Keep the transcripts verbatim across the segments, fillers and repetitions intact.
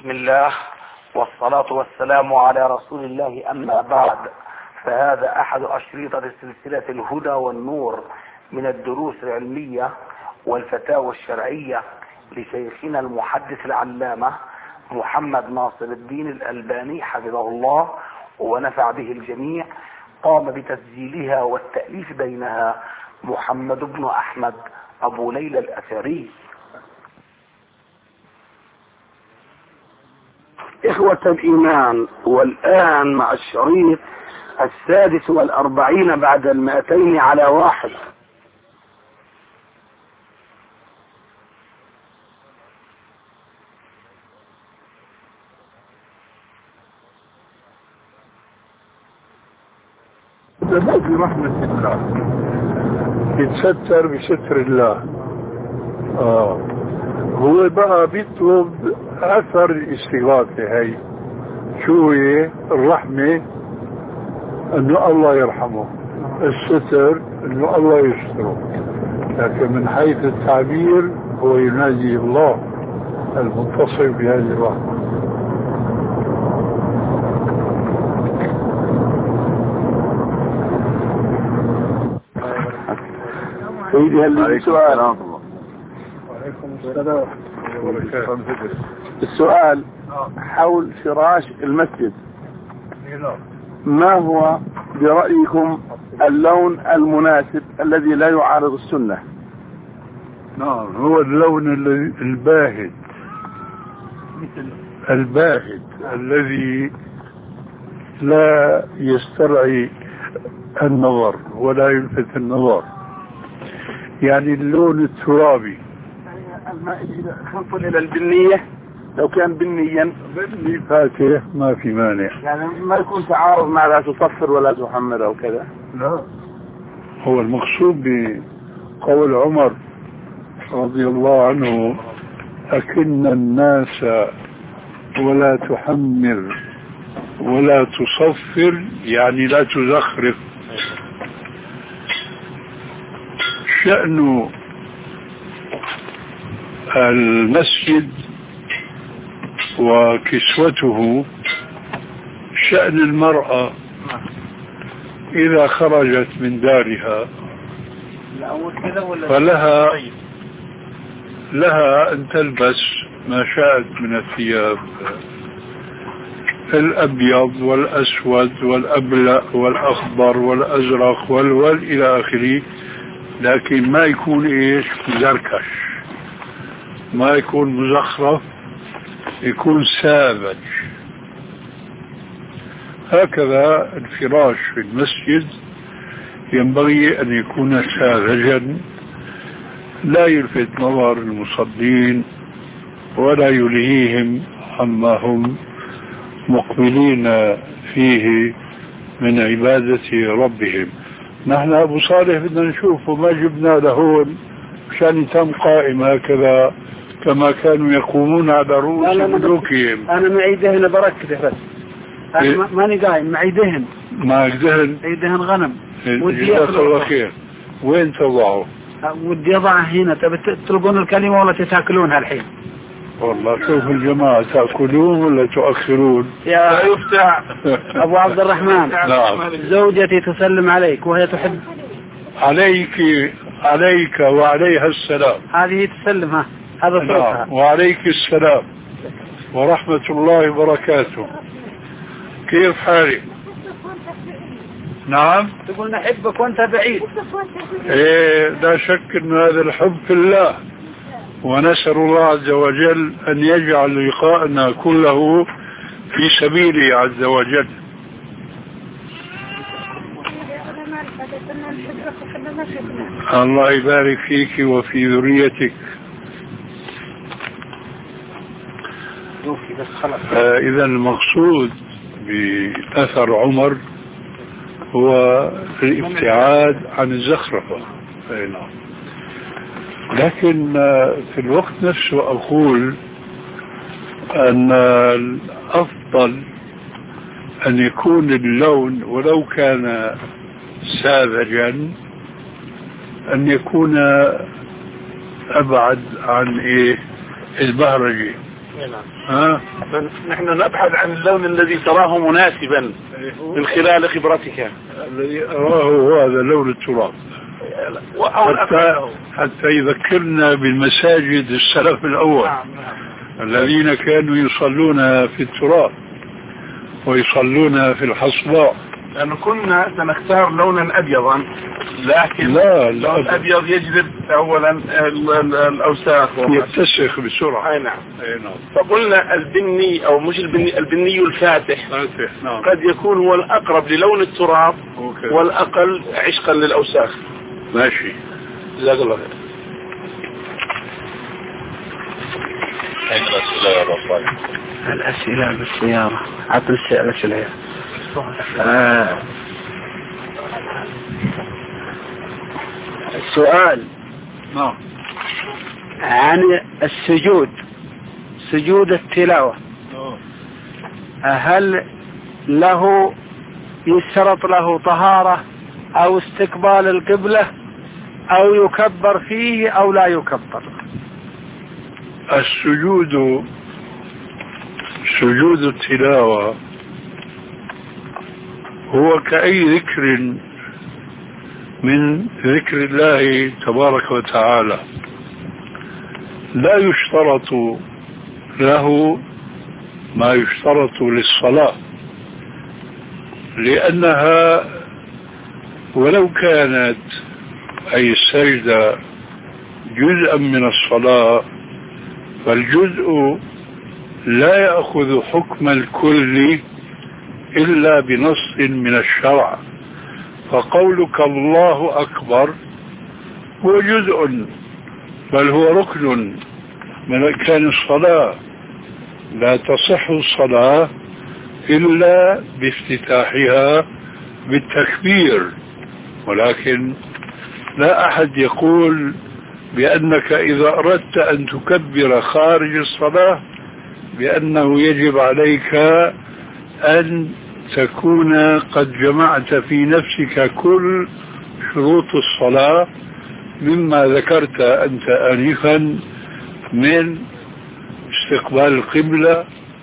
بسم الله والصلاة والسلام على رسول الله، أما بعد، فهذا أحد أشريطة سلسلة الهدى والنور من الدروس العلمية والفتاوى الشرعية لشيخنا المحدث العلامة محمد ناصر الدين الألباني حفظه الله ونفع به الجميع. قام بتسجيلها والتأليف بينها محمد بن أحمد أبو ليلى الأثري. إخوة الإيمان، والآن مع الشريط السادس والأربعين بعد المائتين على واحد. برحمة الله يتستر بستر الله. آه. هو بقى بيطلب أثر الاستغاثة. هاي شو هي؟ الرحمة أنه الله يرحمه، الستر أنه الله يستره، لكن من حيث التعبير هو ينادي الله المتصف بهذه الرحمة. سيدي هل سؤال؟ وعليكم السلام. السؤال حول فراش المسجد، ما هو برأيكم اللون المناسب الذي لا يعارض السنة؟ نعم، هو اللون الباهت الباهت الذي لا يسترعي النظر ولا يلفت النظر، يعني اللون الترابي. إذا خلط إلى البنية، لو كان بنيا بني فاتح ما في مانع، يعني ما يكون تعارض مع لا تصفر ولا تحمر أو كذا. لا، هو المقصود بقول عمر رضي الله عنه: أكن الناس ولا تحمر ولا تصفر، يعني لا تزخرف. شأن المسجد وكسوته شأن المرأة إذا خرجت من دارها فلها لها أن تلبس ما شاءت من الثياب، الأبيض والأسود والأبلأ والأخضر والأزرق والول إلى آخره، لكن ما يكون إيش زركش، ما يكون مزخرف، يكون ساذج. هكذا الفراش في المسجد ينبغي أن يكون ساذجا، لا يلفت نظر المصلين ولا يلهيهم عما هم مقبلين فيه من عبادة ربهم. نحن أبو صالح بدنا نشوفه، ما جبنا لهون مشان يتم قائم هكذا كما كانوا يقومون على رؤوس ملوكهم. أنا معي دهن بركته بس، أنا ماني قايم، معي دهن. معك دهن؟ معي دهن غنم. جزاك الله خير. وين تضعه؟ ودي أضعه هنا. تبي تطلبون الكلمة ولا تتاكلونها الحين؟ والله شوف الجماعة، تأكلون ولا تؤخرون؟ يا يفتح أبو عبد الرحمن. نعم. زوجتي تسلم عليك وهي تحب. عليك عليك وعليها السلام. هذه تسلم، ها هذا صوتها. نعم. وعليك السلام ورحمة الله وبركاته. كيف حالك؟ نعم. تقول نحبك وانت بعيد. ايه، لا شك ان هذا الحب في الله، ونسأل الله عز وجل أن يجعل لقاءنا كله في سبيله عز وجل. الله يبارك فيك وفي ذريتك. آه إذا المقصود بأثر عمر هو الابتعاد عن الزخرفة. لكن في الوقت نفسه أقول أن الأفضل أن يكون اللون ولو كان ساذجا أن يكون أبعد عن إيه البهرجة. ها؟ نحن نبحث عن اللون الذي تراه مناسبا من خلال خبرتك. الذي أراه هو هذا لون التراب، حتى, حتى يذكرنا بالمساجد السلف الأول الذين كانوا يصلون في التراب ويصلون في الحصباء. لأنه كنا سنختار لونا أبيضا، لكن لا اللون الأبيض يجذب أولا الأوساخ يتسخ بسرعة. أي نعم. أي نعم. فقلنا البني أو مش البني، البني الفاتح فاتح. نعم. قد يكون هو الأقرب للون التراب. أوكي. والأقل عشقا للأوساخ. ماشي. جزاك الله خير. أين الأسئلة يا رب؟ الأسئلة بالسيارة. عطل الأسئلة. آه. السؤال نعم عن السجود، سجود التلاوة، هل له يشترط له طهارة أو استقبال القبلة أو يكبر فيه أو لا يكبر؟ السجود، سجود التلاوة هو كأي ذكر من ذكر الله تبارك وتعالى، لا يشترط له ما يشترط للصلاة، لأنها ولو كانت أي السجدة جزءا من الصلاة فالجزء لا يأخذ حكم الكل إلا بنص من الشرع. فقولك الله أكبر هو جزء، بل هو ركن من أركان الصلاة، لا تصح الصلاة إلا بافتتاحها بالتكبير. ولكن لا أحد يقول بأنك إذا أردت أن تكبر خارج الصلاة بأنه يجب عليك أن تكون قد جمعت في نفسك كل شروط الصلاة مما ذكرت أنت آنفا من استقبال القبلة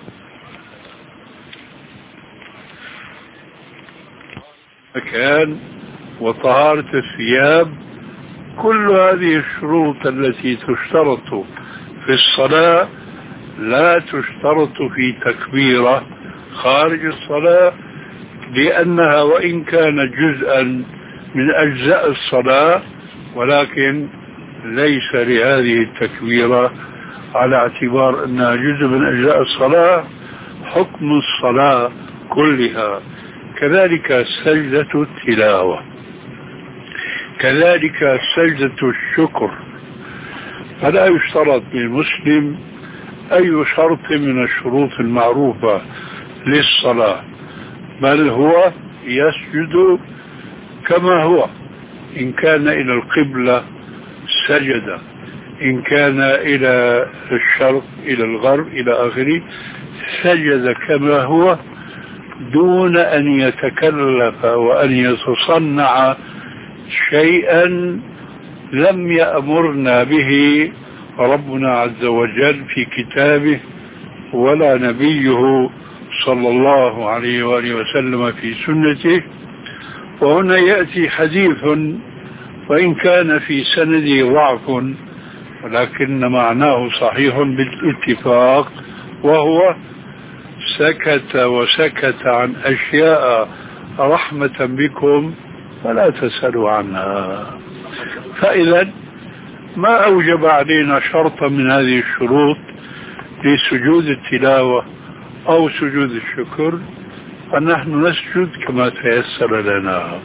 مكان وطهارة الثياب. كل هذه الشروط التي تشترط في الصلاة لا تشترط في تكبيرة خارج الصلاة، لأنها وإن كانت جزءا من أجزاء الصلاة ولكن ليس لهذه التكبيرة على اعتبار أنها جزء من أجزاء الصلاة حكم الصلاة كلها. كذلك سجدة التلاوة، كذلك سجدة الشكر، فلا يشترط للمسلم أي شرط من الشروط المعروفة للصلاة، بل هو يسجد كما هو، إن كان إلى القبلة سجد، إن كان إلى الشرق إلى الغرب إلى آخره سجد كما هو، دون أن يتكلف وأن يتصنع شيئا لم يأمرنا به ربنا عز وجل في كتابه ولا نبيه صلى الله عليه وآله وسلم في سنته. وهنا يأتي حديث وإن كان في سنده ضعف ولكن معناه صحيح بالاتفاق، وهو سكت وسكت عن أشياء رحمة بكم فلا تسألوا عنها. فإذا ما أوجب علينا شرطا من هذه الشروط لسجود التلاوة أو سجود الشكر، فنحن نسجد كما تيسر لنا.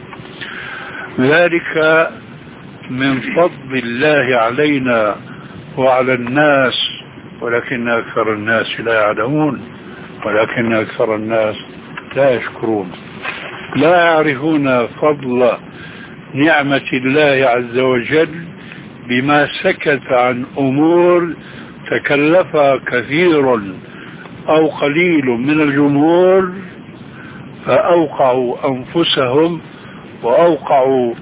ذلك من فضل الله علينا وعلى الناس، ولكن أكثر الناس لا يعلمون، ولكن أكثر الناس لا يشكرون، لا يعرفون فضل نعمة الله عز وجل بما سكت عن أمور تكلفها كثير أو قليل من الجمهور فأوقعوا أنفسهم وأوقعوا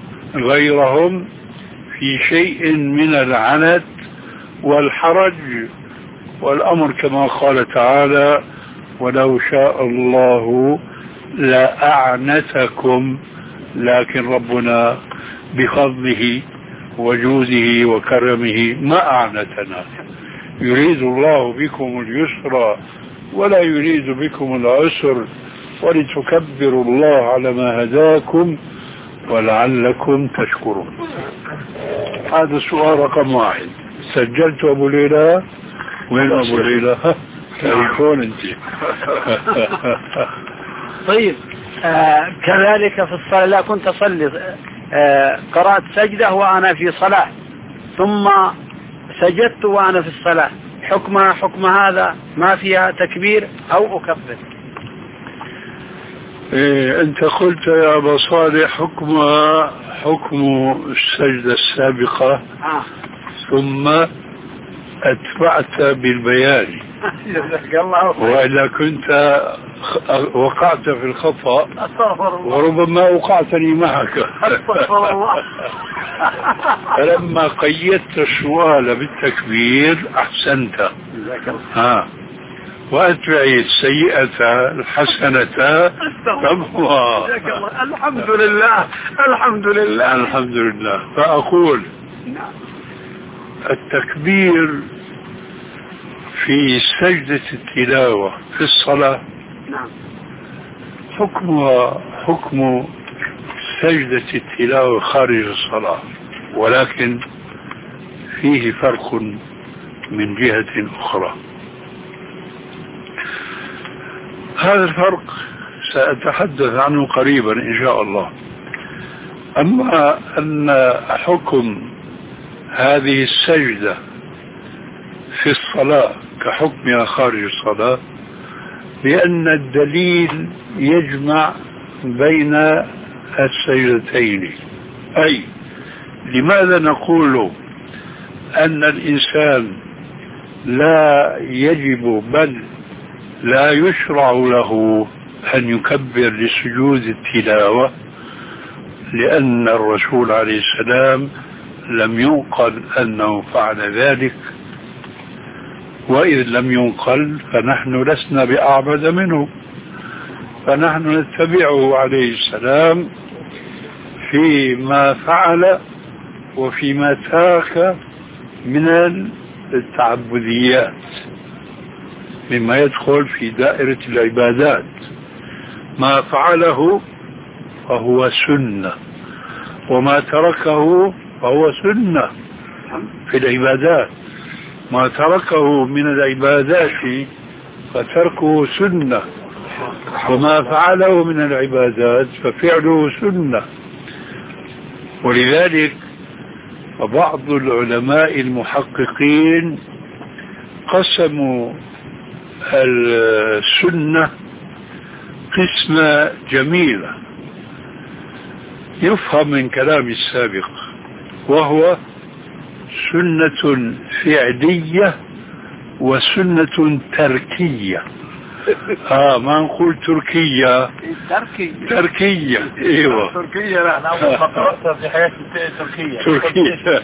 غيرهم في شيء من العنت والحرج والأمر كما قال تعالى ولو شاء الله لأعنتكم، لكن ربنا بفضله وجوده وكرمه ما أعنتنا. يريد الله بكم اليسر ولا يريد بكم العسر ولتكبروا الله على ما هداكم ولعلكم تشكرون. هذا السؤال رقم واحد. سجلت أبو ليلى؟ وين أبو ليلى؟ تليفون انت. طيب آه كذلك في الصلاة، لا كنت أصلي آه قرأت سجدة وأنا في صلاة ثم سجدت وأنا في الصلاة، حكمها حكم هذا ما فيها تكبير أو أكبر؟ إيه أنت قلت يا أبا صالح حكمها حكم السجدة السابقة آه. ثم أتبعت بالبيان وإلا كنت وقعت في الخطأ وربما وقعتني معك. فلما قيدت السؤال بالتكبير أحسنت. ها وأتبعي السيئة الحسنة تمحوها. الحمد لله الحمد لله الحمد لله. فأقول التكبير في سجدة التلاوة في الصلاة حكمها حكم سجدة التلاوة خارج الصلاة، ولكن فيه فرق من جهة أخرى. هذا الفرق سأتحدث عنه قريبا إن شاء الله. أما أن حكم هذه السجدة في الصلاة كحكمها خارج الصلاة، لأن الدليل يجمع بين السجدتين. أي لماذا نقول أن الإنسان لا يجب بل لا يشرع له أن يكبر لسجود التلاوة؟ لأن الرسول عليه السلام لم ينقل أنه فعل ذلك، وإذ لم ينقل فنحن لسنا بأعبد منه، فنحن نتبعه عليه السلام فيما فعل وفيما ترك من التعبديات مما يدخل في دائرة العبادات. ما فعله فهو سنة وما تركه فهو سنة في العبادات. ما تركه من العبادات فتركه سنة، وما فعله من العبادات ففعله سنة. ولذلك فبعض العلماء المحققين قسموا السنة قسمة جميلة يفهم من كلام السابق، وهو سنة فعلية وسنة تركية. اه ما نقول تركية، تركي تركية. ايوه تركية. لا انا في حياتي تركية. تركية.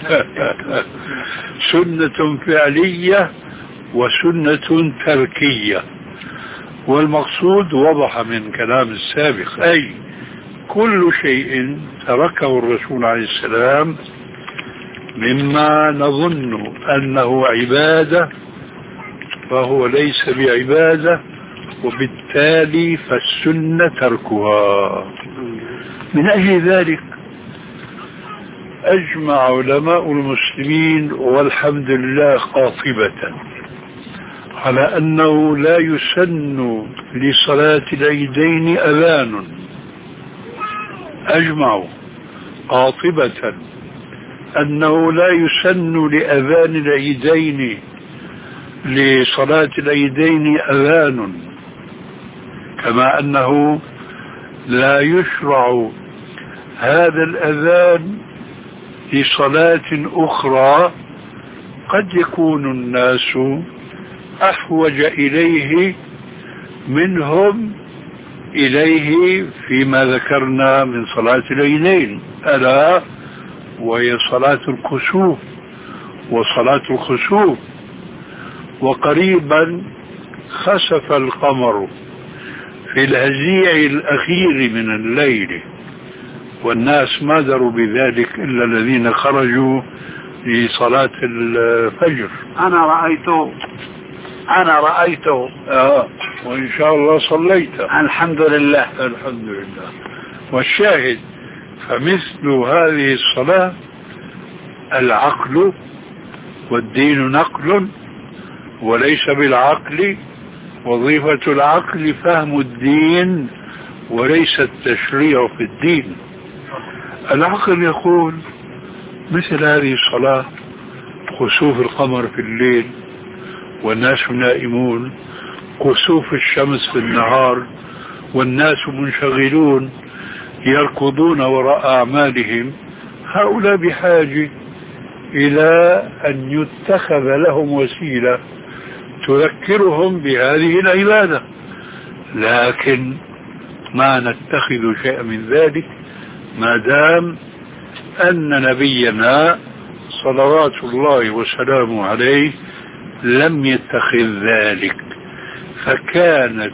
سنة فعلية وسنة تركية. والمقصود وضح من كلام السابق، أي كل شيء تركه الرسول عليه السلام مما نظن أنه عبادة فهو ليس بعبادة، وبالتالي فالسنة تركها. من أجل ذلك أجمع علماء المسلمين والحمد لله قاطبة على أنه لا يسن لصلاة العيدين أذان. أجمعوا قاطبة أنه لا يسن لأذان العيدين لصلاة العيدين أذان، كما أنه لا يشرع هذا الأذان لصلاة أخرى قد يكون الناس أحوج إليه منهم إليه فيما ذكرنا من صلاة العيدين، ألا وهي صلاة الكسوف وصلاة الخسوف. وقريبا خسف القمر في الهزيع الأخير من الليل، والناس ما دروا بذلك إلا الذين خرجوا لصلاة الفجر. أنا رأيته أنا رأيته آه وإن شاء الله صليت. الحمد لله. الحمد لله. والشاهد فمثل هذه الصلاة العقل، والدين نقل وليس بالعقل، وظيفة العقل فهم الدين وليس التشريع في الدين. العقل يقول مثل هذه الصلاة خسوف القمر في الليل والناس نائمون، كسوف الشمس في النهار والناس منشغلون يركضون وراء أعمالهم، هؤلاء بحاجة إلى أن يتخذ لهم وسيلة تذكرهم بهذه العبادة، لكن ما نتخذ شيئا من ذلك ما دام أن نبينا صلوات الله وسلامه عليه لم يتخذ ذلك. فكانت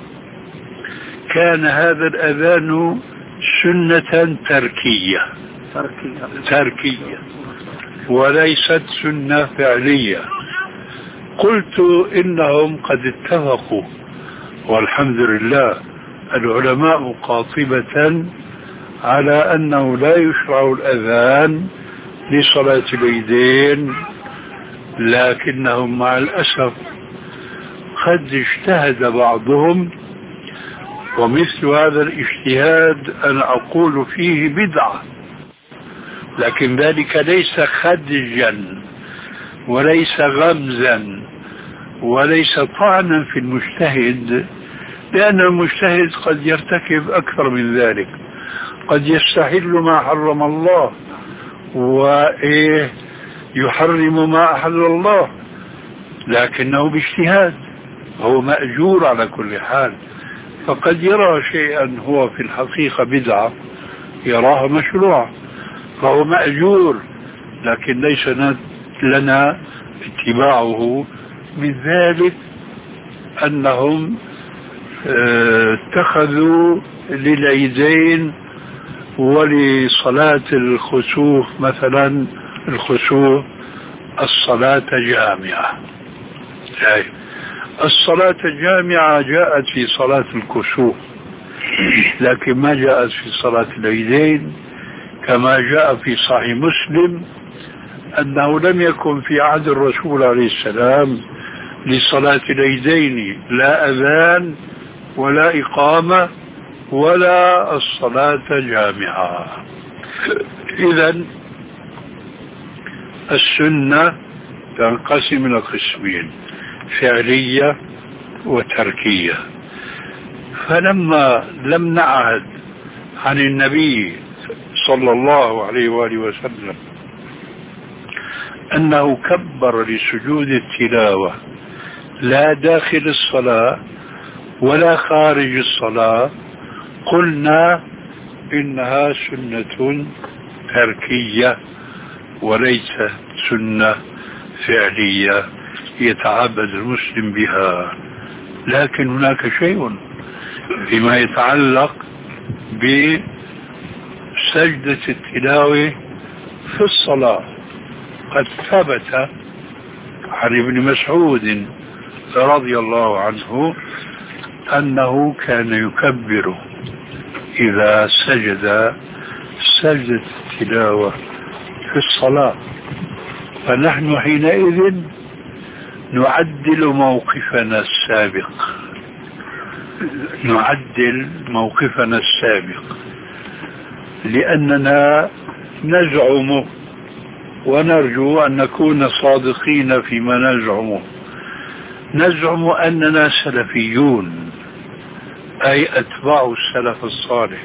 كان هذا الأذان سنة تركية تركية وليست سنة فعلية. قلت إنهم قد اتفقوا والحمد لله العلماء قاطبة على أنه لا يشرع الأذان لصلاة العيدين، لكنهم مع الأسف قد اجتهد بعضهم، ومثل هذا الاجتهاد أنا أقول فيه بدعة، لكن ذلك ليس خدجا وليس غمزا وليس طعنا في المجتهد، لأن المجتهد قد يرتكب أكثر من ذلك، قد يستحل ما حرم الله ويحرم ما أحل الله، لكنه باجتهاد هو مأجور على كل حال. فقد يرى شيئا هو في الحقيقة بدعة يراها مشروع فهو مأجور، لكن ليس لنا اتباعه. من ذلك أنهم اتخذوا للعيدين ولصلاة الخسوف مثلا الخسوف الصلاة جامعة. الصلاة الجامعة جاءت في صلاة الكسوف، لكن ما جاءت في صلاة العيدين، كما جاء في صحيح مسلم أنه لم يكن في عهد الرسول عليه السلام لصلاة العيدين لا أذان ولا إقامة ولا الصلاة جامعة. إذن السنة تنقسم إلى قسمين، فعلية وتركية. فلما لم نعهد عن النبي صلى الله عليه وآله وسلم أنه كبر لسجود التلاوة لا داخل الصلاة ولا خارج الصلاة، قلنا إنها سنة تركية وليست سنة فعلية يتعبد المسلم بها. لكن هناك شيء فيما يتعلق بسجدة التلاوة في الصلاة. قد ثبت عن ابن مسعود رضي الله عنه أنه كان يكبر إذا سجد سجدة التلاوة في الصلاة، فنحن حينئذ نعدل موقفنا السابق نعدل موقفنا السابق لأننا نزعم ونرجو أن نكون صادقين فيما نزعمه. نزعم أننا سلفيون، أي أتباع السلف الصالح،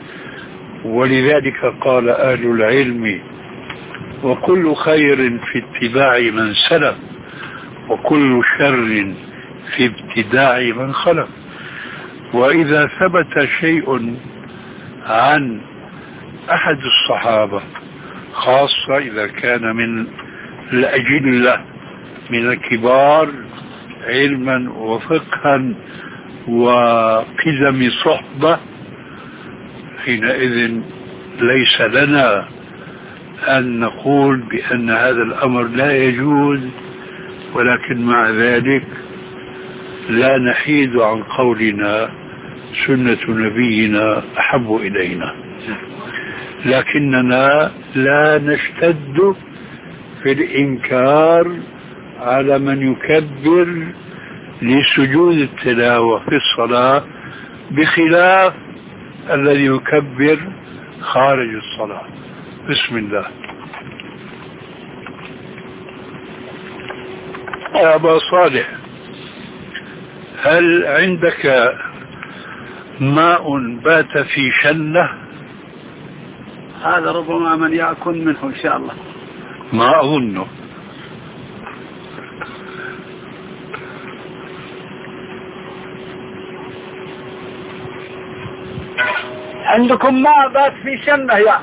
ولذلك قال أهل العلم: وكل خير في اتباع من سلف، وكل شر في ابتداع من خلف. وإذا ثبت شيء عن أحد الصحابة، خاصة إذا كان من الأجلة من الكبار علما وفقها وقدم صحبة، حينئذ ليس لنا أن نقول بأن هذا الأمر لا يجوز، ولكن مع ذلك لا نحيد عن قولنا سنة نبينا أحب إلينا، لكننا لا نشتد في الإنكار على من يكبر لسجود التلاوة في الصلاة، بخلاف الذي يكبر خارج الصلاة. بسم الله. يا أبا صالح، هل عندك ماء بات في شنة؟ هذا ربما من يأكل منه إن شاء الله. ما أظنه. عندكم ماء بات في شنة يا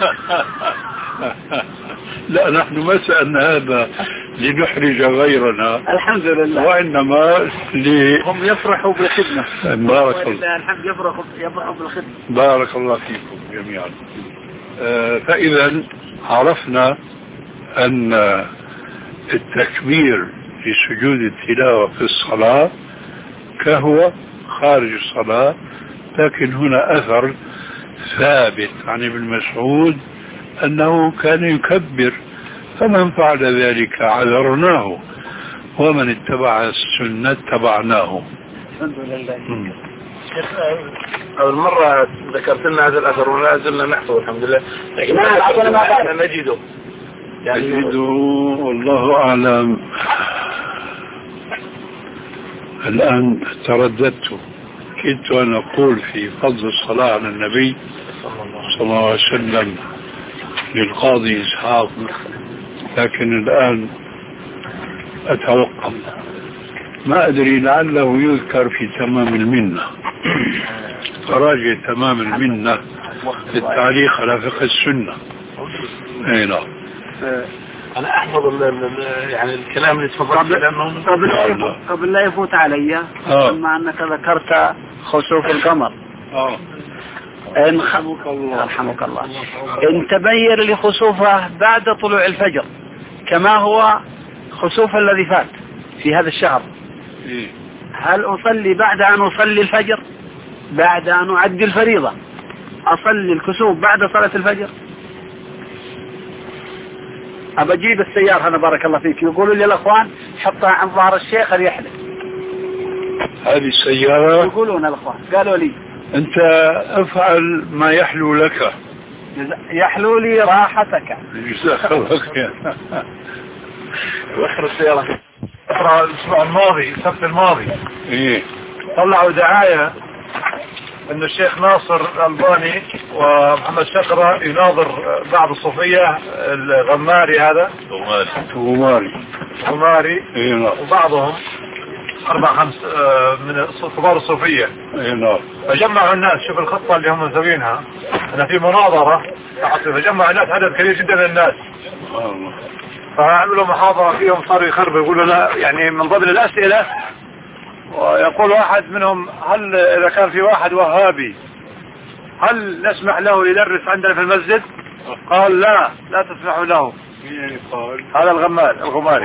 لا، نحن ما سألنا هذا لنحرج غيرنا، الحمد لله، وإنما ل... هم يفرحوا بالخدمة. بارك الله. الحمد يفرحوا يفرحوا بالخدمة. بارك الله فيكم جميعا. آه فإذا عرفنا أن التكبير في سجود التلاوة في الصلاة كهو خارج الصلاة، لكن هنا أثر ثابت عن ابن مسعود أنه كان يكبر، فمن فعل ذلك عذرناه، ومن اتبع السنة اتبعناه. الحمد لله. أول مرة ذكرت لنا هذا الأثر ولا زلنا نحفظه الحمد لله، لكن ما نجده يعني نجده والله أعلم. الآن ترددت، كنت أن أقول في فضل الصلاة على النبي صلى الله عليه وسلم للقاضي إسحاق، لكن الآن أتوقف. ما أدري لعله يذكر في تمام المنة، راجع تمام المنة للتعليق على فقه السنة. أي نعم. أنا أحفظ يعني الكلام اللي تفضلت لأنه قبل قبل لا يفوت علي، بما أنك ذكرت خسوف القمر. آه. إن رحمك الله رحمك الله إن تبين لخسوفه بعد طلوع الفجر كما هو خسوف الذي فات في هذا الشهر، هل أصلي بعد أن أصلي الفجر، بعد أن أعدي الفريضة أصلي الكسوف بعد صلاة الفجر؟ أبى أجيب السيارة أنا بارك الله فيك، يقولوا لي الأخوان حطها عن ظهر الشيخ ليحلق. هذه السيارة يقولون الأخوان، قالوا لي أنت افعل ما يحلو لك. يحلو لي راحتك. جزاك الله خير. وآخر السيارة أقرأ الأسبوع الماضي السبت الماضي إيه طلعوا دعاية أن الشيخ ناصر الألباني ومحمد شقرة يناظر بعض الصوفية، الغماري هذا غماري غماري إيه وبعضهم أربع خمس من كبار الصوفية. إيه فجمعوا الناس، شوف الخطة اللي هم مسوينها، أنا في مناظرة فجمع الناس عدد كبير جدا من الناس، فعملوا محاضرة فيهم، صاروا يخربوا يقولوا لا يعني من ضمن الأسئلة، ويقول واحد منهم هل إذا كان في واحد وهابي هل نسمح له يدرس عندنا في المسجد؟ قال لا لا تسمحوا له. هذا الغمار الغماري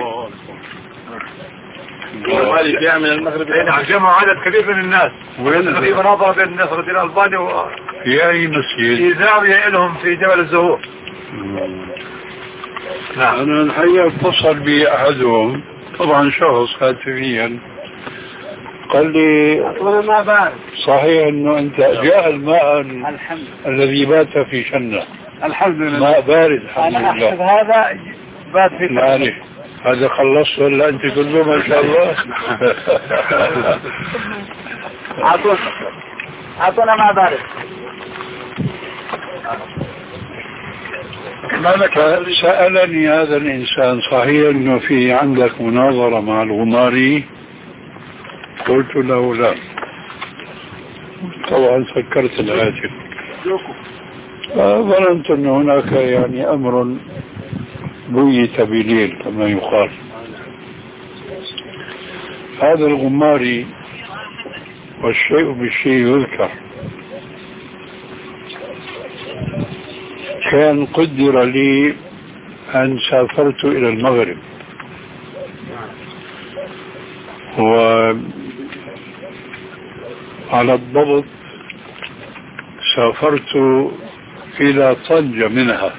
الغماري جاء من المغرب. جمعوا عدد كبير من الناس، في مناظرة بين نصر الدين الألباني و في أي مسجد؟ في زاوية لهم في جبل الزهور. نعم. أنا الحقيقة اتصل بي أحدهم، طبعا شخص هاتفيا، قال لي ما بعرف صحيح انه انت جاء الماء الذي بات في شنة. الحمد لله ماء بارد الحمد لله. انا احسب هذا بات في شنة. هذا خلصت ولا انت كله ما شاء الله؟ اعطونا اعطونا ماء بارد. سألني هذا الإنسان صحيح أنه في عندك مناظرة مع الغماري؟ قلت له لا. طبعا سكرت الهاتف، ظننت أن هناك يعني أمر بيت بليل كما يقال. هذا الغماري والشيء بالشيء يذكر كان قدر لي أن سافرت إلى المغرب وعلى الضبط سافرت إلى طنجة منها.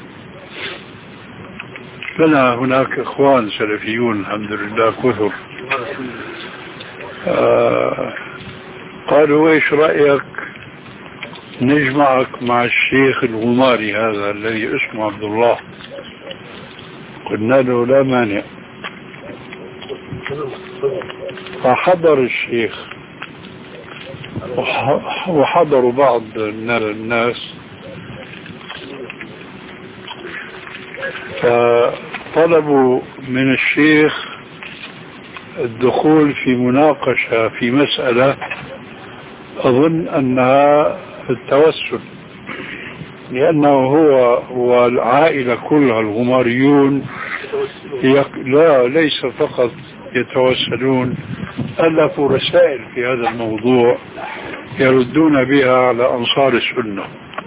لنا هناك إخوان سلفيون الحمد لله كثر. آه قالوا ايش رأيك نجمعك مع الشيخ الغماري هذا الذي اسمه عبد الله؟ قلنا له لا مانع. فحضر الشيخ وحضروا بعض الناس، فطلبوا من الشيخ الدخول في مناقشة في مسألة أظن أنها التوسل، لأنه هو والعائلة كلها الغماريون يق... لا ليس فقط يتوسلون، ألفوا رسائل في هذا الموضوع يردون بها على أنصار السنة.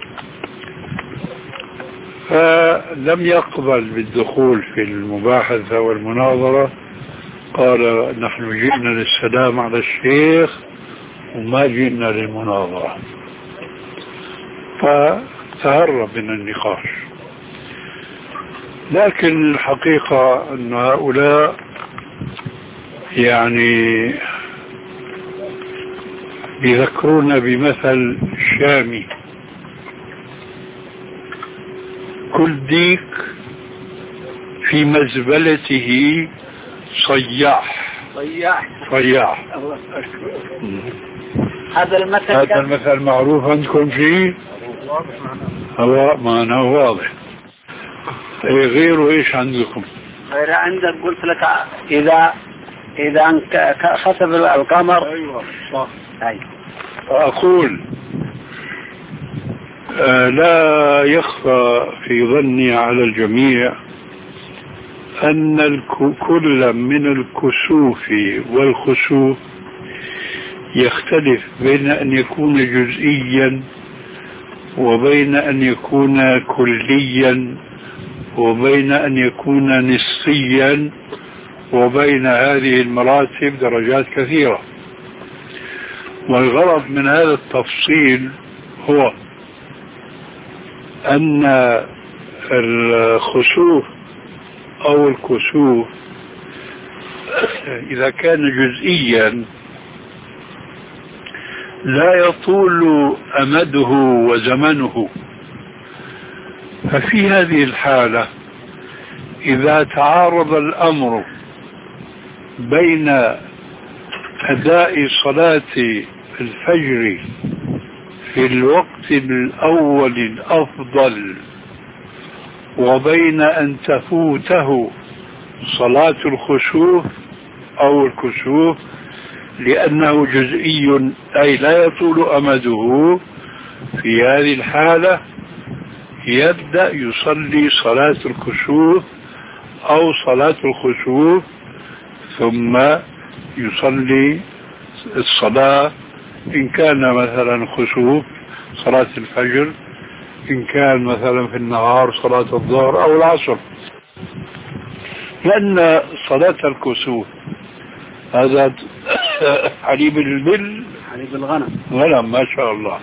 فلم يقبل بالدخول في المباحثة والمناظرة، قال نحن جئنا للسلام على الشيخ وما جئنا للمناظرة، فتهرب من النقاش. لكن الحقيقة أن هؤلاء يعني يذكرون بمثل شامي: كل ديك في مزبلته صياح صياح صياح. هذا المثل هذا المثل معروف عندكم فيه؟ هو معناه واضح. غيره ايش عندكم؟ غير عندك قلت لك اذا اذا خسف القمر. ايوه صح. أيوة. اقول آه لا يخفى في ظني على الجميع أن كل من الكسوف والخسوف يختلف بين أن يكون جزئيا وبين أن يكون كليا وبين أن يكون نصفيا، وبين هذه المراتب درجات كثيرة. والغرض من هذا التفصيل هو أن الخسوف أو الكسوف إذا كان جزئيا لا يطول أمده وزمنه، ففي هذه الحالة إذا تعارض الأمر بين أداء صلاة الفجر في الوقت الأول الأفضل وبين أن تفوته صلاة الخسوف أو الكسوف لأنه جزئي أي لا يطول أمده، في هذه الحالة يبدأ يصلي صلاة الكسوف أو صلاة الخسوف ثم يصلي الصلاة إن كان مثلا خسوف صلاة الفجر، إن كان مثلا في النهار صلاة الظهر أو العصر. لأن صلاة الكسوف هذا حليب البل حليب الغنم غنم ما شاء الله.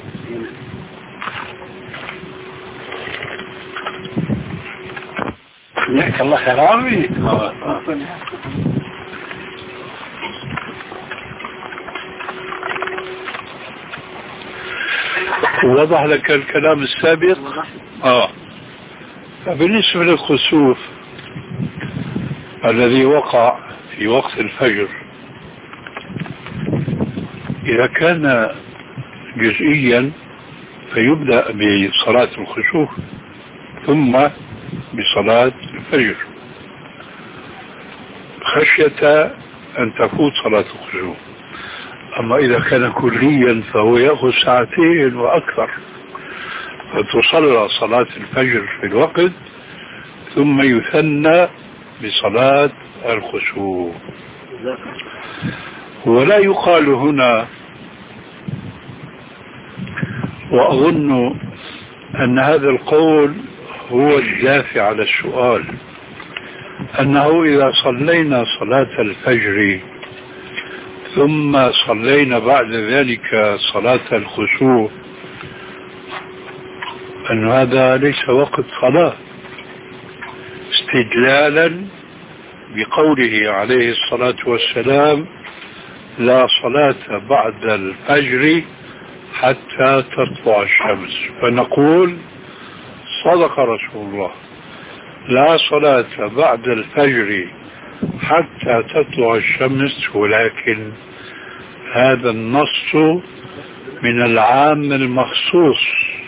يحكي الله خرابي. وضح لك الكلام السابق. آه. فبالنسبة للخسوف الذي وقع في وقت الفجر، إذا كان جزئيا فيبدأ بصلاة الخسوف ثم بصلاة الفجر خشية أن تفوت صلاة الخسوف. أما إذا كان كليا فهو يأخذ ساعتين وأكثر، فتصلى صلاة الفجر في الوقت ثم يثنى بصلاة الخسوف. ولا يقال هنا، وأظن أن هذا القول هو الدافع على السؤال، أنه إذا صلينا صلاة الفجر ثم صلينا بعد ذلك صلاة الخسوف أن هذا ليس وقت صلاة، استدلالا بقوله عليه الصلاة والسلام: لا صلاة بعد الفجر حتى تطلع الشمس. فنقول صدق رسول الله، لا صلاة بعد الفجر حتى تطلع الشمس، ولكن هذا النص من العام المخصوص،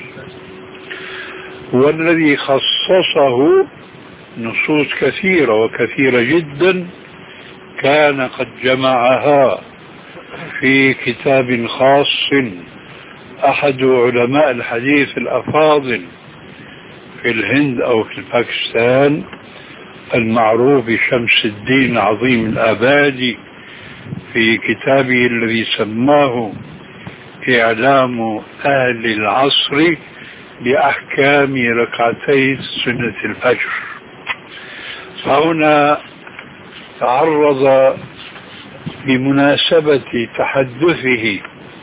والذي خصصه نصوص كثيرة وكثيرة جدا كان قد جمعها في كتاب خاص أحد علماء الحديث الأفاضل في الهند أو في باكستان المعروف بشمس الدين عظيم الآبادي، في كتابه الذي سماه إعلام أهل العصر بأحكام ركعتي سنة الفجر. فهنا تعرض بمناسبة تحدثه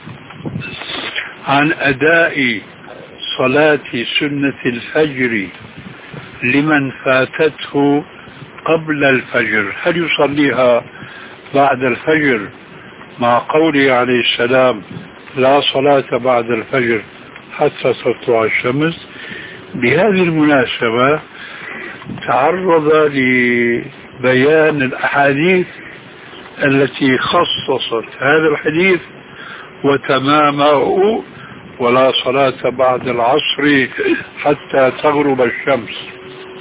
عن أداء صلاة سنة الفجر لمن فاتته قبل الفجر، هل يصليها بعد الفجر مع قوله عليه السلام: لا صلاة بعد الفجر حتى تطلع الشمس. بهذه المناسبة تعرض لبيان الأحاديث التي خصصت هذا الحديث وتمامه: ولا صلاة بعد العصر حتى تغرب الشمس.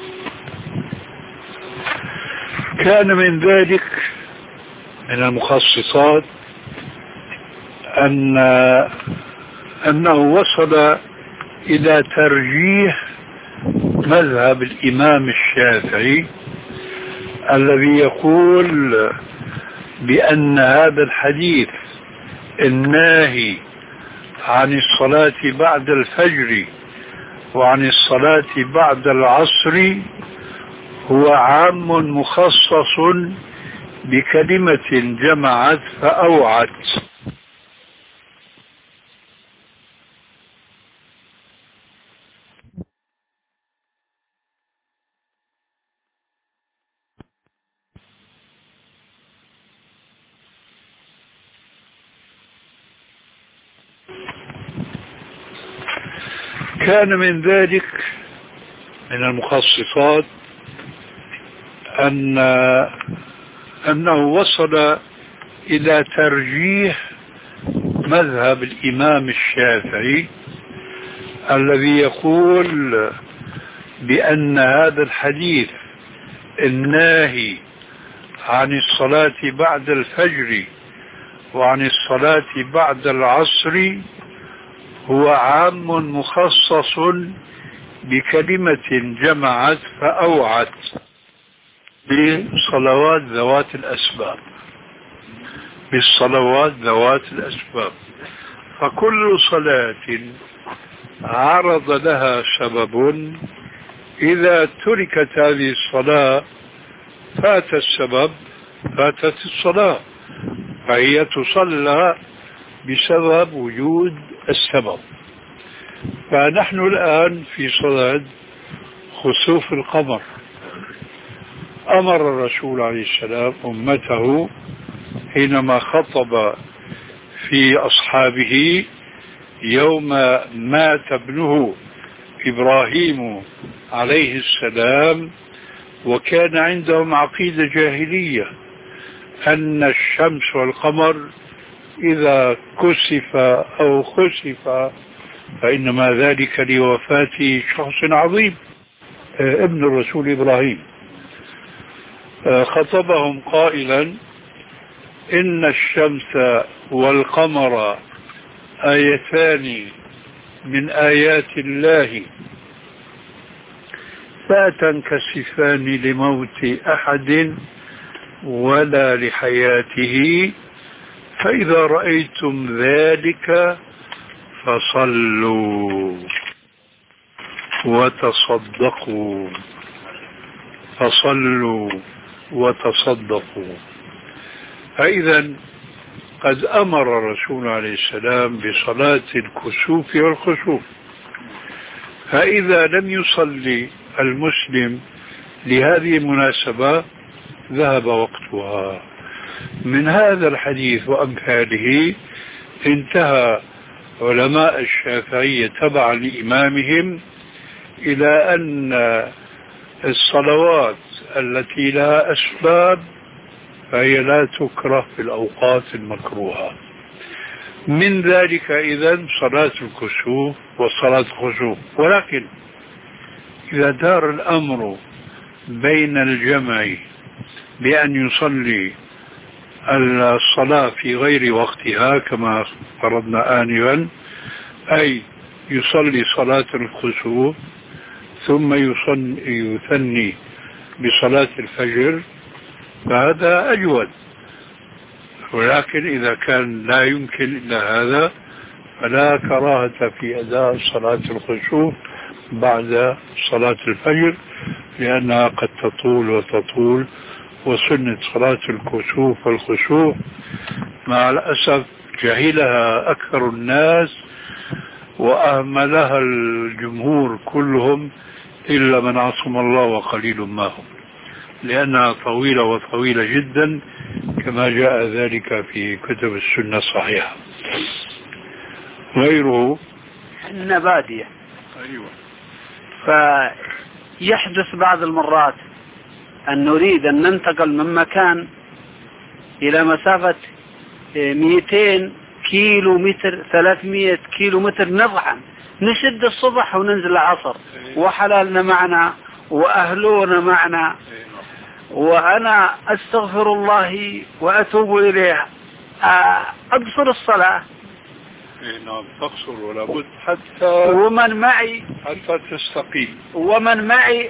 كان من ذلك من المخصصات أن أنه وصل إلى ترجيح مذهب الإمام الشافعي الذي يقول بأن هذا الحديث الناهي عن الصلاة بعد الفجر وعن الصلاة بعد العصر هو عام مخصص بكلمة جمعت فأوعت. كان من ذلك من المخصصات أن أنه وصل إلى ترجيح مذهب الإمام الشافعي الذي يقول بأن هذا الحديث الناهي عن الصلاة بعد الفجر وعن الصلاة بعد العصر هو عام مخصص بكلمة جمعت فأوعت بالصلوات ذوات الأسباب، بالصلوات ذوات الأسباب. فكل صلاة عرض لها سبب إذا تركت هذه الصلاة فات السبب، فاتت الصلاة، فهي تصلى بسبب وجود السبب. فنحن الآن في صلاة خسوف القمر، أمر الرسول عليه السلام أمته حينما خطب في أصحابه يوم مات ابنه إبراهيم عليه السلام، وكان عندهم عقيدة جاهلية أن الشمس والقمر إذا كسف أو خسف فإنما ذلك لوفاة شخص عظيم ابن الرسول إبراهيم. خطبهم قائلا: إن الشمس والقمر آيتان من آيات الله لا تنكسفان لموت أحد ولا لحياته، فإذا رأيتم ذلك فصلوا وتصدقوا فصلوا وتصدقوا. فإذا قد أمر الرسول عليه السلام بصلاة الكسوف والخسوف، فإذا لم يصلي المسلم لهذه المناسبة ذهب وقتها. من هذا الحديث وأمثاله انتهى علماء الشافعية تبعا لإمامهم إلى أن الصلوات التي لها أسباب فهي لا تكره في الأوقات المكروهة. من ذلك إذن صلاة الكسوف وصلاة الخسوف. ولكن إذا دار الأمر بين الجمع بأن يصلي الصلاة في غير وقتها كما فرضنا آنفا، أي يصلي صلاة الخسوف ثم يثني بصلاة الفجر، فهذا أجود. ولكن إذا كان لا يمكن إلا هذا فلا كراهة في أداء صلاة الخسوف بعد صلاة الفجر، لأنها قد تطول وتطول. وسنة صلاة الكسوف والخسوف مع الأسف جهلها أكثر الناس وأهملها الجمهور كلهم إلا من عصم الله وقليل ما هم، لأنها طويلة وطويلة جدا كما جاء ذلك في كتب السنة الصحيحة. غيره النبادية. أيوة. فيحدث بعض المرات أن نريد أن ننتقل من مكان إلى مسافة مئتين كيلو متر ثلاثمئة كيلو متر نضعا، نشد الصبح وننزل العصر وحلالنا معنا وأهلونا معنا، وأنا أستغفر الله وأتوب إليه أقصر الصلاة. نعم تقصر ولا بد حتى ومن معي حتى تستقيم، ومن معي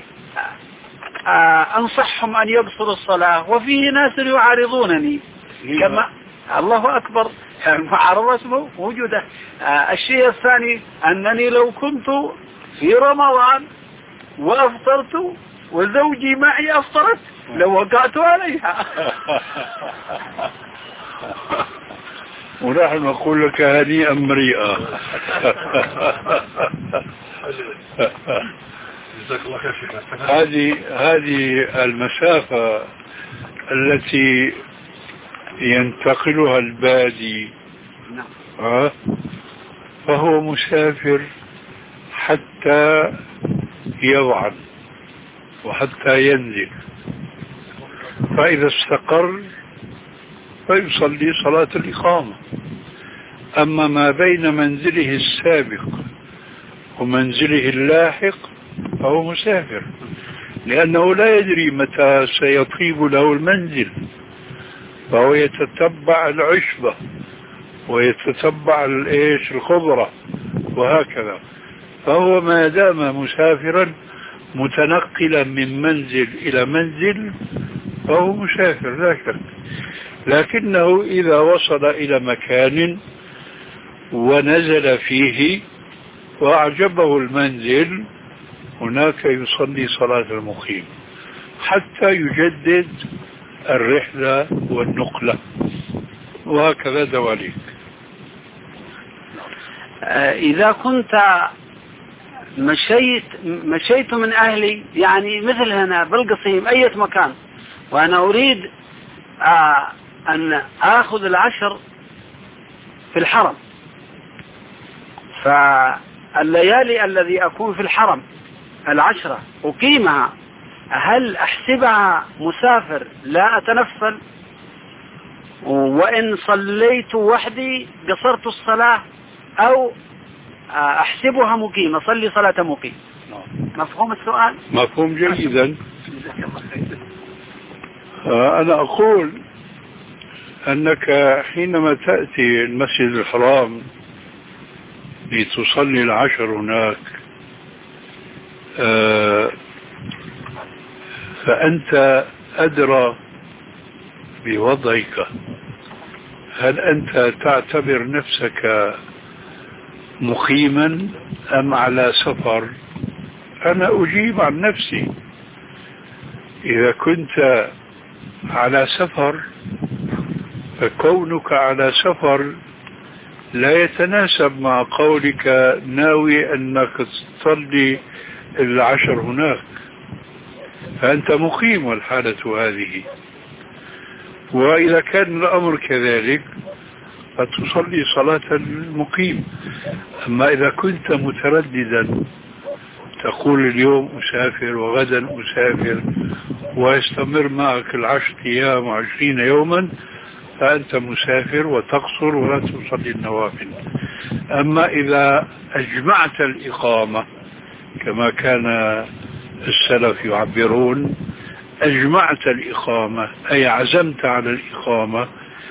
أنصحهم أن يقصروا الصلاة، وفيه ناس يعارضونني كما الله أكبر. المعارضة موجودة. الشيء الثاني أنني لو كنت في رمضان وأفطرت وزوجي معي أفطرت لو وقعت عليها. ونحن نقول لك هنيئا مريئا. هذه هذه المسافة التي ينتقلها البادي أه؟ فهو مسافر حتى يضعن وحتى ينزل، فإذا استقر فيصلي صلاة الإقامة. أما ما بين منزله السابق ومنزله اللاحق فهو مسافر، لأنه لا يدري متى سيطيب له المنزل، فهو يتتبع العشبة ويتتبع الايش الخضرة وهكذا. فهو ما دام مسافرا متنقلا من منزل إلى منزل فهو مسافر لا شك. لكنه إذا وصل إلى مكان ونزل فيه وأعجبه المنزل هناك يصلي صلاة المقيم حتى يجدد الرحلة والنقلة، وهكذا دواليك. إذا كنت مشيت مشيت من أهلي يعني مثل هنا بالقصيم أي مكان، وأنا أريد أن أخذ العشر في الحرم، فالليالي الذي أكون في الحرم العشرة أقيمها، هل أحسبها مسافر لا أتنفل؟ وإن صليت وحدي قصرت الصلاة، أو أحسبها مقيم أصلي صلاة مقيم؟ مفهوم السؤال؟ مفهوم جيدا. أنا أقول أنك حينما تأتي المسجد الحرام لتصلي العشر هناك فأنت أدرى بوضعك، هل أنت تعتبر نفسك مقيما أم على سفر؟ أنا أجيب عن نفسي. إذا كنت على سفر فكونك على سفر لا يتناسب مع قولك ناوي أنك تصلي العشر هناك، فأنت مقيم والحالة هذه. وإذا كان الأمر كذلك فتصلي صلاة المقيم. أما إذا كنت مترددا تقول اليوم أسافر وغدا أسافر ويستمر معك العشر أيام وعشرين يوما، فأنت مسافر وتقصر ولا تصلي النوافل. أما إذا أجمعت الإقامة كما كان السلف يعبرون، أجمعت الإقامة أي عزمت على الإقامة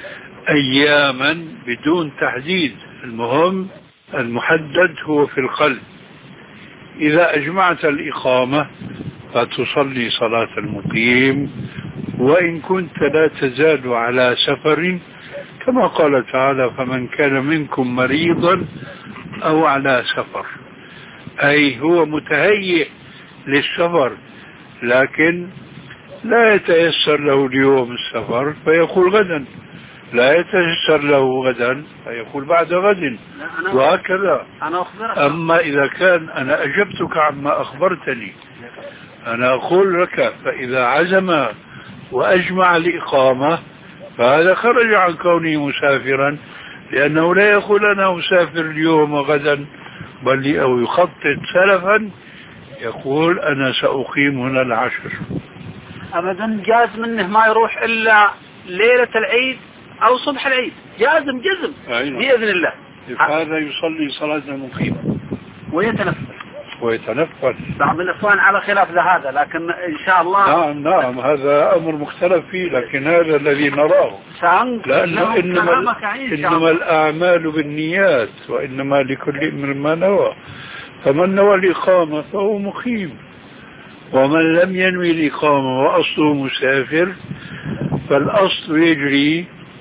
أياما بدون تحديد، المهم المحدد هو في القلب. إذا أجمعت الإقامة فتصلي صلاة المقيم، وإن كنت لا تزال على سفر كما قال تعالى فمن كان منكم مريضا أو على سفر، أي هو متهيئ للسفر لكن لا يتيسر له اليوم السفر فيقول غدا، لا يتيسر له غدا فيقول بعد غد، وهكذا. أما إذا كان أنا أجبتك عما أخبرتني، أنا أقول لك فإذا عزم وأجمع الإقامة فهذا خرج عن كونه مسافرا، لأنه لا يقول أنا أسافر اليوم وغدا، بل أو يخطط سلفا يقول أنا سأقيم هنا العشر. أبدا جاز منه ما يروح إلا ليلة العيد أو صبح العيد، جازم جزم بإذن الله. هذا يصلي صلاة المقيم ويتنفل ويتنفل. بعض الإخوان على خلاف هذا، لكن إن شاء الله نعم نعم هذا أمر مختلف فيه، لكن هذا الذي نراه، لأنه إنما, إنما الأعمال بالنيات وإنما لكل امرئ ما نوى، فمن نوى الإقامة فهو مقيم، ومن لم ينوي الإقامة وأصله مسافر فالأصل يجري،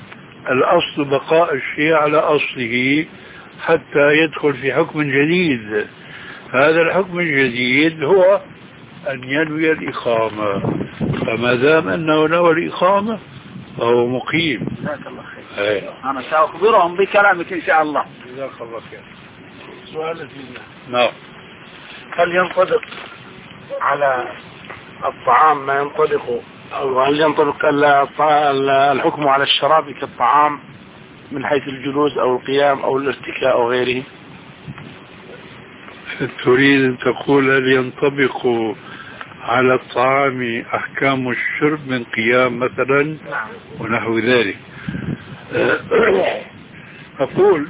الأصل بقاء الشيء على أصله حتى يدخل في حكم جديد. هذا الحكم الجديد هو أن ينوي الإقامة، فما دام أنه نوى الإقامة فهو مقيم. جزاك الله خير. أنا سأخبرهم بكلامك إن شاء الله. جزاك الله خير. سؤال نعم. هل ينطبق على الطعام ما ينطبق، أو هل ينطبق الحكم على الشراب كالطعام من حيث الجلوس أو القيام أو الارتكاء أو غيره؟ تريد أن تقول هل ينطبق على الطعام أحكام الشرب من قيام مثلا ونحو ذلك؟ أقول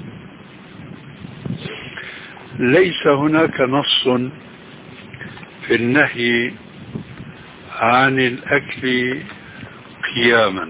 ليس هناك نص في النهي عن الأكل قياما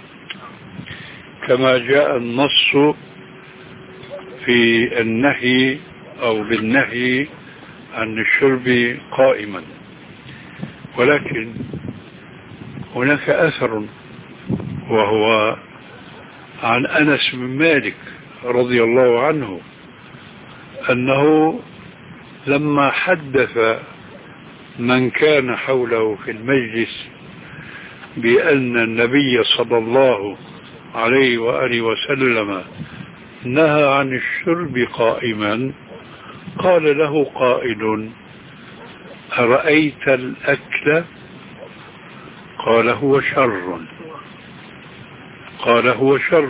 كما جاء النص في النهي أو بالنهي عن الشرب قائما، ولكن هناك أثر وهو عن أنس بن مالك رضي الله عنه أنه لما حدث من كان حوله في المجلس بأن النبي صلى الله عليه وآله وسلم نهى عن الشرب قائما، قال له قائل أرأيت الأكل؟ قال هو شر، قال هو شر.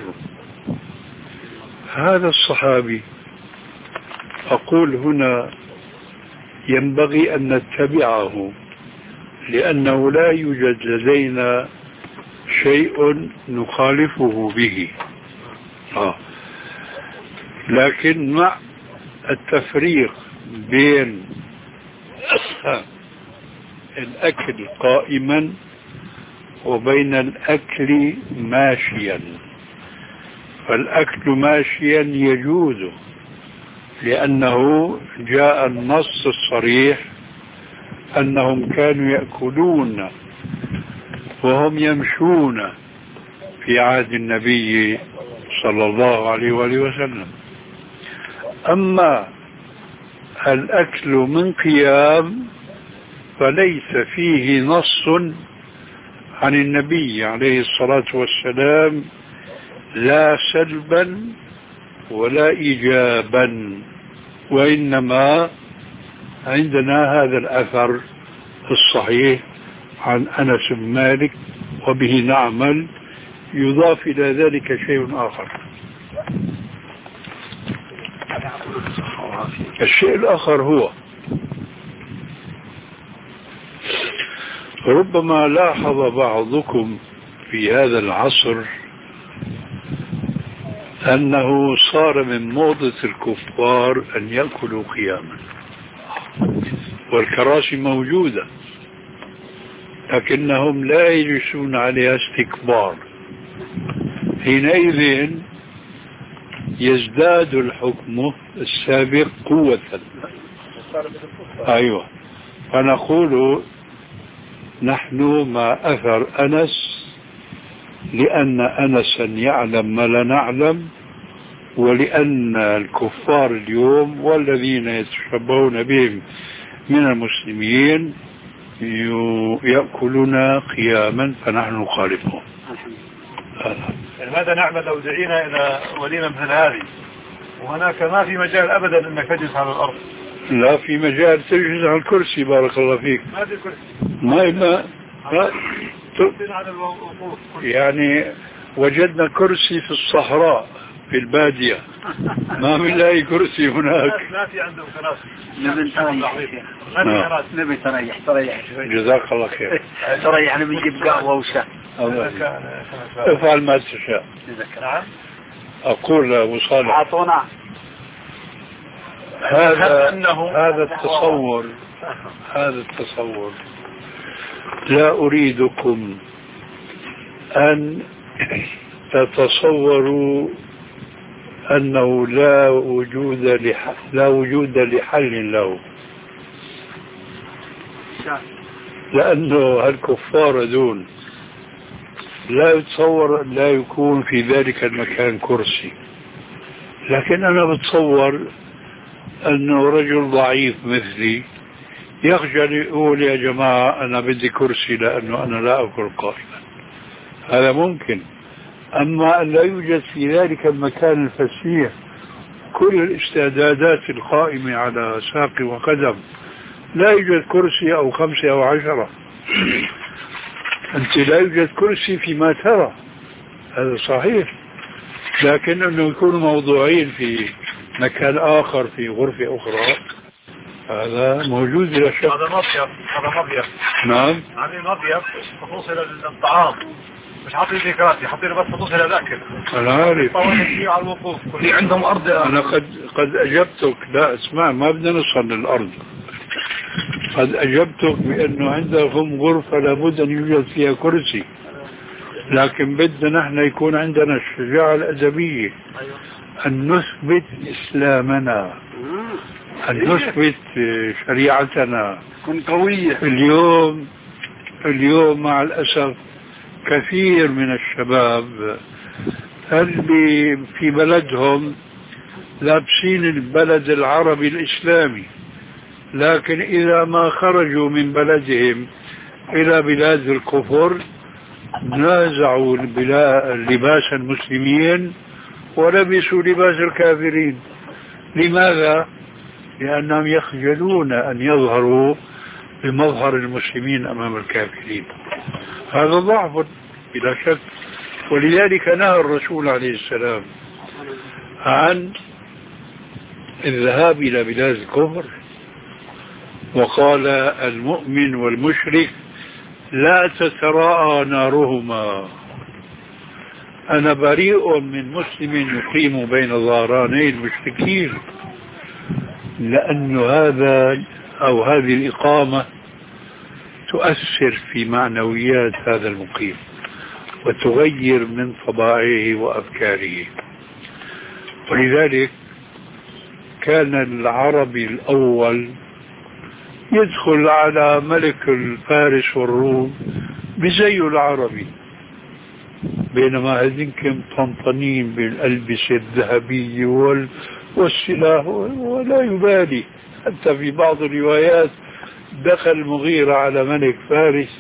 هذا الصحابي أقول هنا ينبغي أن نتبعه، لأنه لا يوجد لدينا شيء نخالفه به. آه. لكن مع التفريق بين الأكل قائما وبين الأكل ماشيا، فالأكل ماشيا يجوز لأنه جاء النص الصريح أنهم كانوا يأكلون وهم يمشون في عهد النبي صلى الله عليه وآله وسلم. أما الأكل من قيام فليس فيه نص عن النبي عليه الصلاة والسلام لا سلبا ولا إيجابا، وإنما عندنا هذا الأثر الصحيح عن أنس بن مالك وبه نعمل، يضاف إلى ذلك شيء آخر. الشيء الآخر هو ربما لاحظ بعضكم في هذا العصر أنه صار من موضة الكفار أن يأكلوا قياما، والكراسي موجودة لكنهم لا يجلسون عليها استكبار. حينئذ يزداد الحكم السابق قوة. أيوة، فنقول نحن مع أثر أنس لأن أنسا يعلم ما لا نعلم، ولأن الكفار اليوم والذين يتشبهون بهم من المسلمين يأكلون قياما فنحن نخالفهم. ماذا نعمل لو دعينا إلى وليمة مثل هذه وهناك ما في مجال أبدا أنك تجلس على الأرض؟ لا في مجال تجلس على الكرسي. بارك الله فيك. ما في كرسي. ما ما, ما يعني وجدنا كرسي في الصحراء في البادية، ما بنلاقي كرسي هناك. ما في عندهم كراسي. نبي تريح نبي تريح تريح شوي. جزاك الله خير. تريح نبي نجيب قهوة وشاي. افعل ما تشاء. نعم. أقول أبو صالح أعطونا هذا هذا التصور هذا التصور لا أريدكم أن تتصوروا أنه لا وجود لحل لا وجود لحل له، لأنه الكفار دون لا يتصور أن لا يكون في ذلك المكان كرسي. لكن أنا بتصور أنه رجل ضعيف مثلي يخجل يقول يا جماعة أنا بدي كرسي لأنه أنا لا أكل قائما، هذا ممكن. أما أن لا يوجد في ذلك المكان الفسيح كل الاستعدادات القائمة على ساق وقدم، لا يوجد كرسي أو خمسة أو عشرة، أنت لا يوجد كرسي فيما ترى، هذا صحيح. لكن أنه يكون موضوعين في مكان آخر في غرفة أخرى هذا موجود بلا شك. هذا مضيف هذا مضيف نعم عاملين مضيف خصوصي للطعام، مش حاطين فيه كراسي، حاطين بس خصوصي للأكل. أنا عارف على الوقوف في عندهم أرض. أنا قد قد أجبتك. لا اسمع، ما بدنا نوصل للأرض. قد أجبتك بأنه عندهم غرفة لابد أن يوجد فيها كرسي، لكن بدنا نحن يكون عندنا الشجاعة الأدبية أن نثبت إسلامنا، أن نثبت شريعتنا. كن قوية. اليوم اليوم مع الأسف كثير من الشباب اللي في بلدهم لابسين البلد العربي الإسلامي، لكن إذا ما خرجوا من بلدهم إلى بلاد الكفر نازعوا لباس المسلمين ولبسوا لباس الكافرين. لماذا؟ لأنهم يخجلون أن يظهروا بمظهر المسلمين أمام الكافرين. هذا ضعف بلا شك، ولذلك نهى الرسول عليه السلام عن الذهاب إلى بلاد الكفر، وقال المؤمن والمشرك لا تتراءى نارهما. أنا بريء من مسلم يقيم بين ظهراني المشركين، لأن هذا أو هذه الإقامة تؤثر في معنويات هذا المقيم وتغير من طبائعه وأفكاره. ولذلك كان العربي الأول يدخل على ملك الفارس والروم بزي العربي، بينما هذيك طنطنين بالألبسة الذهبية وال... والسلاح ولا يبالي. حتى في بعض الروايات دخل المغيرة على ملك فارس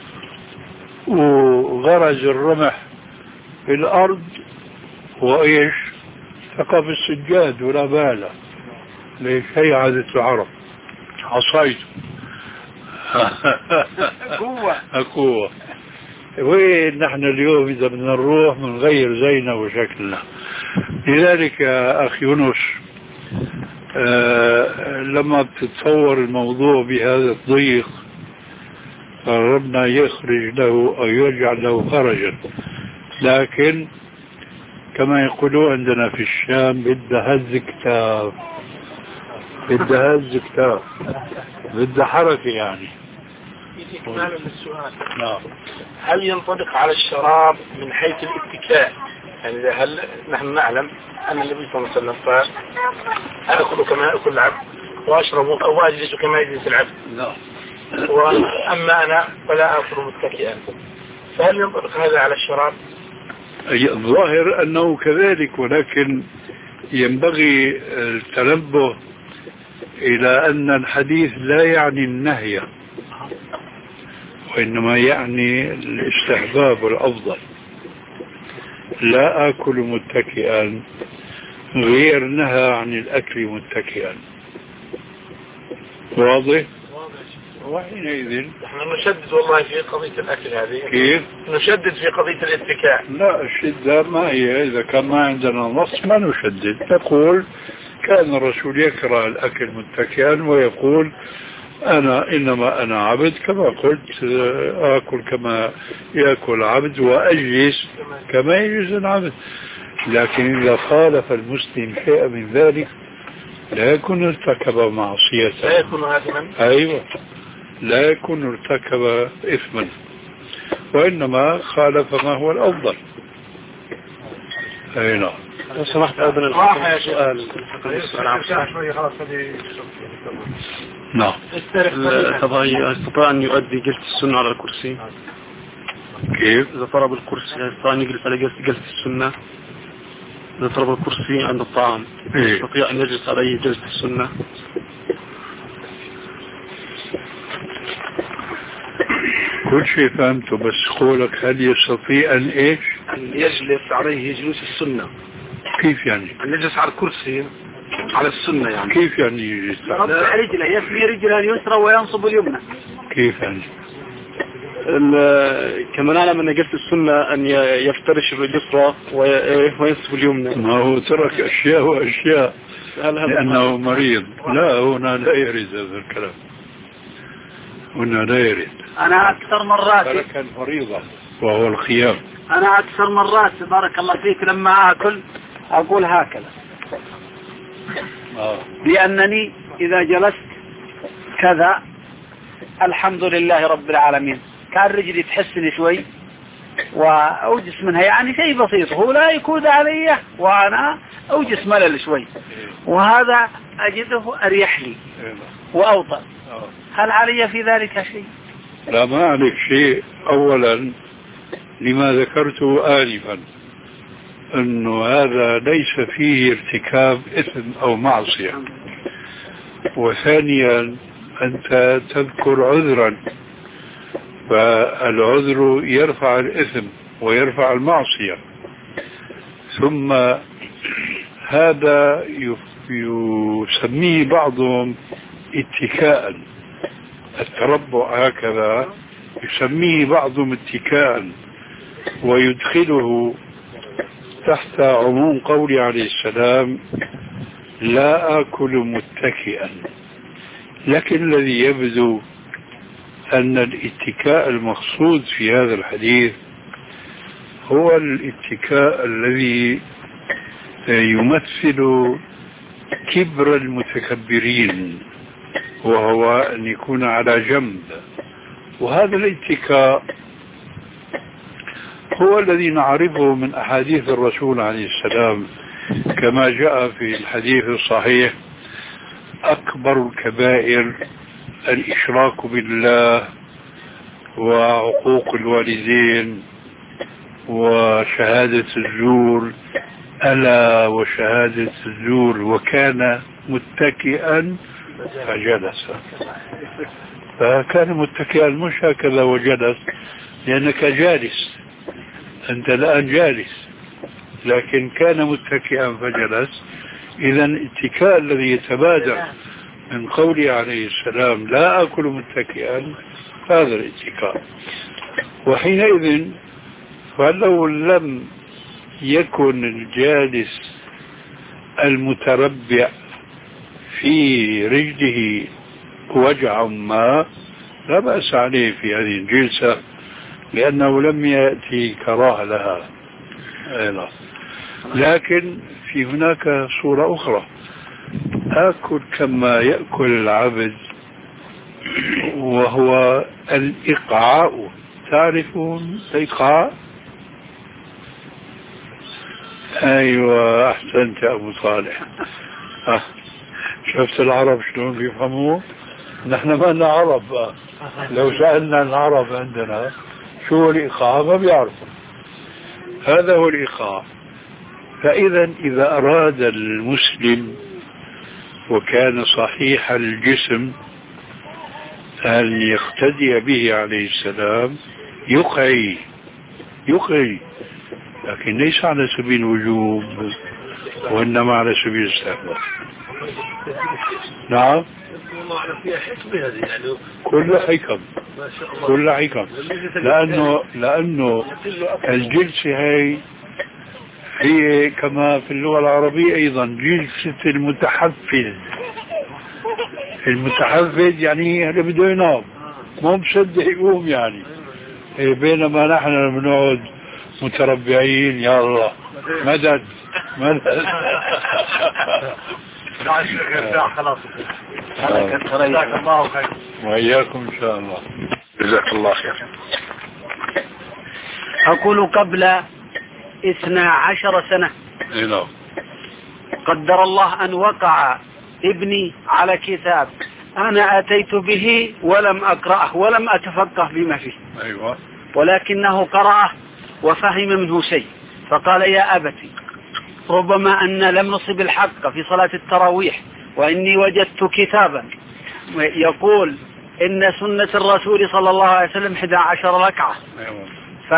وغرز الرمح في الأرض وإيش ثقف السجاد ولا باله. ليش؟ هي عادة العرب، عصايته قوة قوة. وين نحن اليوم إذا بدنا نروح بنغير زينا وشكلنا. لذلك يا أخي يونس، آه لما بتتصور الموضوع بهذا الضيق فربنا يخرج له أو يجعل له خرجا. لكن كما يقولوا عندنا في الشام بدها هز كتاب، بدها هز كتاب، بدها حركة يعني. إكمالا للسؤال، نعم. هل ينطبق على الشراب من حيث الاتكاء؟ يعني هل نحن نعلم أن النبي صلى الله عليه وسلم قال أأكل كما يأكل العبد وأشرب أو أجلس كما يجلس العبد، نعم. وأما أنا فلا أكل متكئا، فهل ينطبق هذا على الشراب؟ الظاهر أنه كذلك، ولكن ينبغي التنبه إلى أن الحديث لا يعني النهي، وإنما يعني الاستحباب والأفضل. لا آكل متكئا غير نهى عن الأكل متكئا. واضح؟ وحينئذ نحن نشدد والله في قضية الأكل هذه. كيف؟ نشدد في قضية الاتكاء. لا، الشدة ما هي. إذا كان ما عندنا نص ما نشدد، نقول كان الرسول يكره الأكل متكئا ويقول أنا إنما أنا عبد كما قلت، آكل كما يأكل عبد وأجلس كما يجلس العبد. لكن إذا خالف المسلم شيئا من ذلك لا يكون ارتكب معصية، لا يكون آثما. أيوة، لا يكون ارتكب إثما، وإنما خالف ما هو الأفضل. أي نعم. لو سمحت أبنى السؤال. نعم. الطبيعي يستطيع أن يؤدي جلسة السنة على الكرسي؟ كيف؟ إذا طلب الكرسي يستطيع أن يجلس على جلسة السنة؟ إذا طلب الكرسي عند الطعام يستطيع أن يجلس عليه جلسة السنة؟ كل شيء فهمته، بس قولك هل يستطيع أن إيش؟ أن يجلس عليه جلوس السنة. كيف يعني؟ أن يجلس على الكرسي على السنة يعني. كيف يعني يجلس؟ رفع رجله، يثني رجله اليسرى وينصب اليمنى. كيف يعني؟ كما نعلم أن جلسة السنة أن يفترش اليسرى وينصب اليمنى. ما هو ترك أشياء وأشياء لأنه مريض. لا، هنا لا يرد هذا الكلام، هنا لا يرد. أنا أكثر مرات ترك الفريضة وهو الخيام. أنا أكثر مرات بارك الله فيك لما آكل أقول هكذا، آه. لأنني إذا جلست كذا الحمد لله رب العالمين، كان رجلي تحسني شوي وأوجس منها، يعني شيء بسيط، هو لا يكود علي وأنا أوجس ملل شوي، وهذا أجده أريح لي وأوطن. هل علي في ذلك شيء؟ لا، ما عليك شيء. أولا لما ذكرته آنفا أنه هذا ليس فيه ارتكاب إثم أو معصية. وثانيا أنت تذكر عذرا، فالعذر يرفع الإثم ويرفع المعصية. ثم هذا يسميه بعضهم اتكاء، التربع هكذا يسميه بعضهم اتكاء، ويدخله تحت عموم قول عليه السلام لا آكل متكئا. لكن الذي يبدو أن الاتكاء المقصود في هذا الحديث هو الاتكاء الذي يمثل كبر المتكبرين، وهو أن يكون على جنب. وهذا الاتكاء هو الذي نعرفه من أحاديث الرسول عليه السلام، كما جاء في الحديث الصحيح أكبر الكبائر الإشراك بالله وعقوق الوالدين وشهادة الزور، ألا وشهادة الزور، وكان متكئا فجلس. فكان متكئا مش هكذا وجلس، لأنك جالس، أنت الآن جالس، لكن كان متكئا فجلس. إذا الاتكاء الذي يتبادر من قوله عليه السلام لا أكل متكئا، هذا الاتكاء. وحينئذ فلو لم يكن الجالس المتربع في رجله وجع ما لا بأس عليه في هذه الجلسة، لأنه لم يأتي كراهة لها. لكن في هناك صورة أخرى، آكل كما يأكل العبد، وهو الإقعاء. تعرفون الإقعاء؟ أيوة، أحسنت يا أبو صالح. أه. شفت العرب شلون بيفهموه؟ نحن ما لنا عرب. أه. لو سألنا العرب عندنا شو الإقعاء ما بيعرفوا. هذا هو الإقعاء. فإذا إذا أراد المسلم وكان صحيح الجسم أن يقتدي به عليه السلام يقعي يقعي، لكن ليس على سبيل الوجوب، وإنما على سبيل الاستحباب. نعم، كل حكم كل حكم لأنه لأنه الجلسة هي هي كما في اللغة العربية أيضا جلسة المتحفز. المتحفز يعني هذا بده ينام، مو مصدق يقوم يعني. بينما نحن بنقعد متربعين، يا الله مدد مدد. خلاص، جزاك الله خير. وإياكم إن شاء الله. جزاك الله خير. أقول قبل اثنا عشر سنة قدر الله أن وقع ابني على كتاب أنا أتيت به ولم أقرأه ولم أتفقه بما فيه. أيوة. ولكنه قرأه وفهم منه شيء، فقال يا أبتي ربما أن لم نصب الحق في صلاة التراويح، وإني وجدت كتابا يقول إن سنة الرسول صلى الله عليه وسلم إحدى عشر ركعة. أيوة.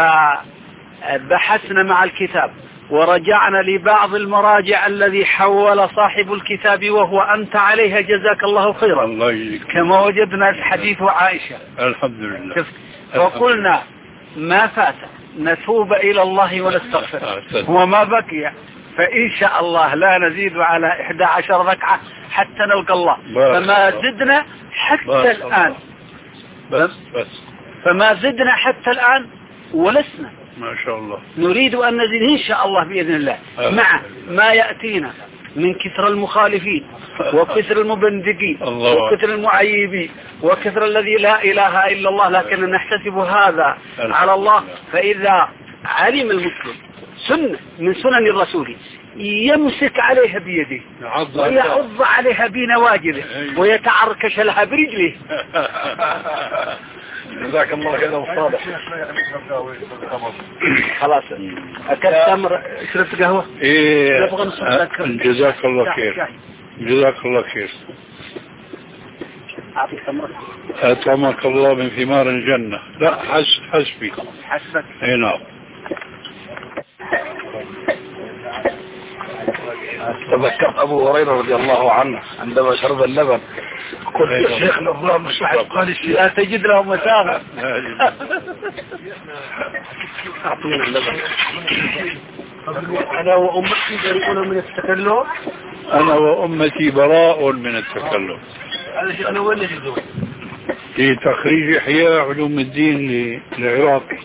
فبحثنا مع الكتاب ورجعنا لبعض المراجع الذي حول صاحب الكتاب وهو أنت عليها جزاك الله خيرا. الله يجزيك. كما وجدنا حديث عائشة. الحمد لله. وقلنا ما فات نتوب إلى الله ونستغفر، وما بقي فإن شاء الله لا نزيد على إحدى عشر ركعة حتى نلقى الله. فما زدنا حتى الآن بس بس فما زدنا حتى الآن ولسنا ما شاء الله. نريد أن نزيد إن شاء الله بإذن الله، مع ما يأتينا من كثر المخالفين وكثر المبندقين وكثر المعيبين وكثر الذي لا إله إلا الله، لكن نحتسب هذا على الله. فإذا علم المسلم سنة من سنن الرسول يمسك عليها بيده ويعض عليها بنواجذه ويتعركش لها برجله. جزاك الله خير أبو صالح. خلاص أكلت تمر، شربت قهوة؟ إيه، جزاك الله خير. جزاك الله خير. أعطيك تمر. أطعمك الله من ثمار الجنة. لا حس حسبي. حسبك. إيه نعم. تذكرت أبو هريرة رضي الله عنه عندما شرب اللبن قلت يا شيخ الله مش راح يقال الشيء لا تجد له مساغة. أعطينا اللبن. أنا وأمتي بريئون من التكلم. أنا وأمتي براء من التكلم. هذا شيء أنا وين نجده؟ في تخريج إحياء علوم الدين العراقي.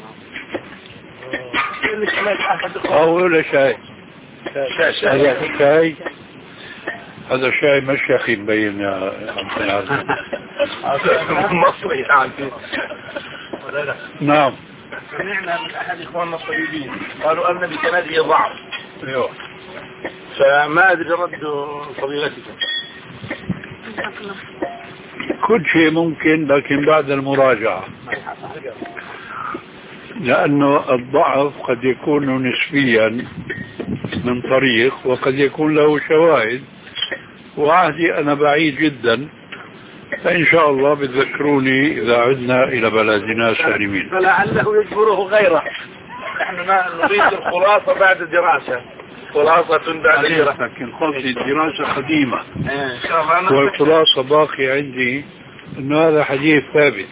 أو ولا شاي. هذا شاي هذا شاي مشيخي مبين يا مصري يعني. نعم. سمعنا من أحد إخواننا الطبيبين قالوا أن بكنادي ضعف. ايوه. فما أدري رد فضيلتكم. كل شيء ممكن، لكن بعد المراجعة. لأنه الضعف قد يكون نسبيا من طريق وقد يكون له شواهد، وعهدي أنا بعيد جدا، فإن شاء الله بتذكروني إذا عدنا إلى بلدنا سالمين. فلعله يجبره غيره. نحن نريد الخلاصة بعد الدراسة، خلاصة بعد الدراسة، لكن قصدي الدراسة قديمة والخلاصة باقي عندي أن هذا حديث ثابت.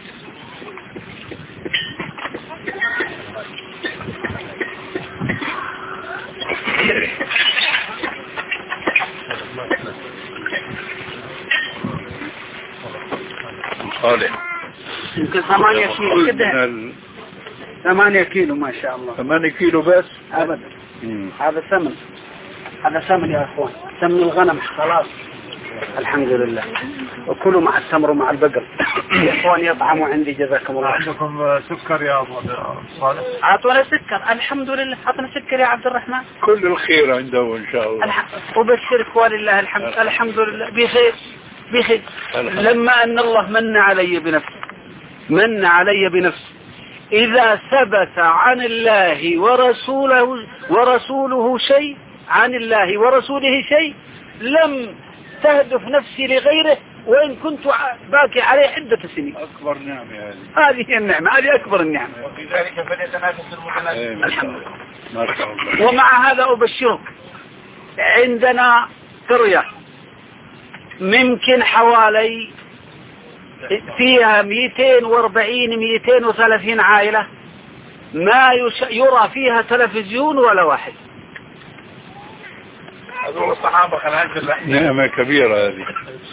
صالح يمكن ثمانية كيلو كده، ثمانية كيلو ما شاء الله. ثمانية كيلو بس أبدا. هذا ثمن، هذا ثمن يا أخوان، ثمن الغنم خلاص. الحمد لله. وكلوا مع التمر ومع البقر. يا أخوان يطعموا عندي جزاكم الله. عندكم سكر يا أبو صالح؟ أعطونا سكر الحمد لله، أعطونا سكر يا عبد الرحمن. كل الخير عنده إن شاء الله. الح... وبشرك ولله الحمد. الحمد لله بخير بخير. لما أن الله من علي بنفسه، من علي بنفسه، إذا ثبت عن الله ورسوله ورسوله شيء، عن الله ورسوله شيء، لم تهدف نفسي لغيره وإن كنت باقي عليه عدة سنين. أكبر نعمة هذه. هذه هي النعمة، هذه أكبر النعمة. وفي ذلك فليتنافس المتنافسون. الحمد لله. ما شاء الله. ومع هذا أبشرك، عندنا قرية ممكن حوالي فيها مئتين وأربعين مئتين وثلاثين عائلة، ما يرى فيها تلفزيون ولا واحد. هذول الصحابة خلال نعمة كبيرة هذه.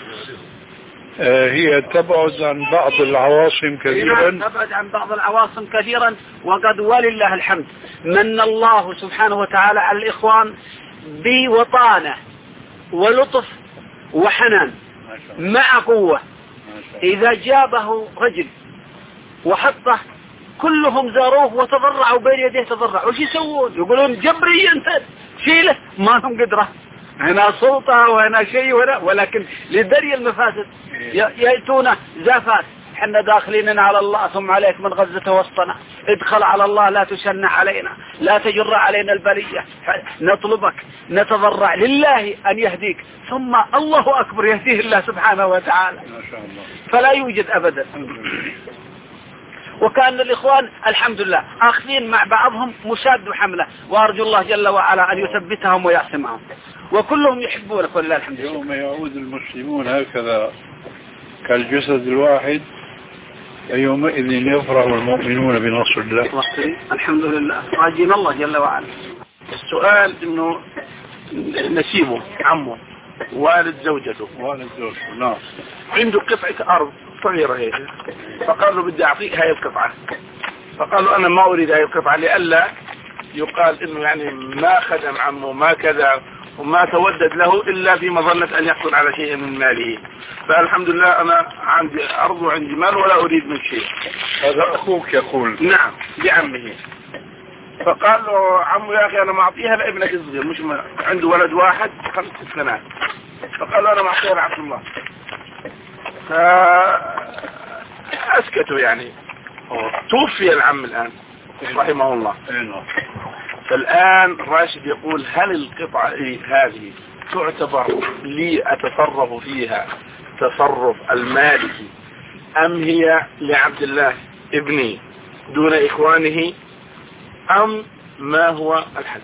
آه هي تبعد عن بعض العواصم كثيرا. تبعد عن بعض العواصم كثيرا، وقد ولله الحمد من الله سبحانه وتعالى على الإخوان بوطانة ولطف وحنان مع قوة. إذا جابه رجل وحطه كلهم زاروه وتضرعوا بين يديه، تضرعوا. وش يسوون؟ يقولون جبري انت شيله، ما لهم قدرة. هنا سلطة وهنا شيء وهنا، ولكن لدري المفاسد يأتون زافات. حنا داخلين على الله، ثم عليك من غزة وسطنا، ادخل على الله لا تشن علينا، لا تجر علينا البلية، نطلبك نتضرع لله أن يهديك، ثم الله أكبر يهديه الله سبحانه وتعالى. ما شاء الله. فلا يوجد أبدا. وكان الإخوان الحمد لله آخذين مع بعضهم مشاد وحملة، وأرجو الله جل وعلا أن يثبتهم ويعصمهم، وكلهم يحبونك ولله الحمد لله. يوم يعود المسلمون هكذا كالجسد الواحد يومئذ يفرح المؤمنون بنصر الله. الحمد لله، راجين الله جل وعلا. السؤال إنه نسيبه عمه والد زوجته، والد زوجته نعم، عنده قطعة أرض صغيرة هيك، فقال له بدي أعطيك هاي القطعة، فقال له أنا ما أريد هاي القطعة لئلا يقال إنه يعني ما خدم عمه ما كذا وما تودد له إلا في مظنة أن يحصل على شيء من ماله. فالحمد لله أنا عندي أرض وعندي مال ولا أريد من شيء. هذا أخوك يقول. نعم بعمه. فقال له عمه يا أخي أنا معطيها لابنك الصغير، مش ما عنده ولد واحد خمس سنوات، فقال له أنا معطيها لعبد الله. فأسكتوا يعني. توفي العم الآن رحمه الله. فالآن راشد يقول هل القطعة هذه تعتبر لي أتصرف فيها تصرف المالكي أم هي لعبد الله ابني دون إخوانه أم ما هو الحد؟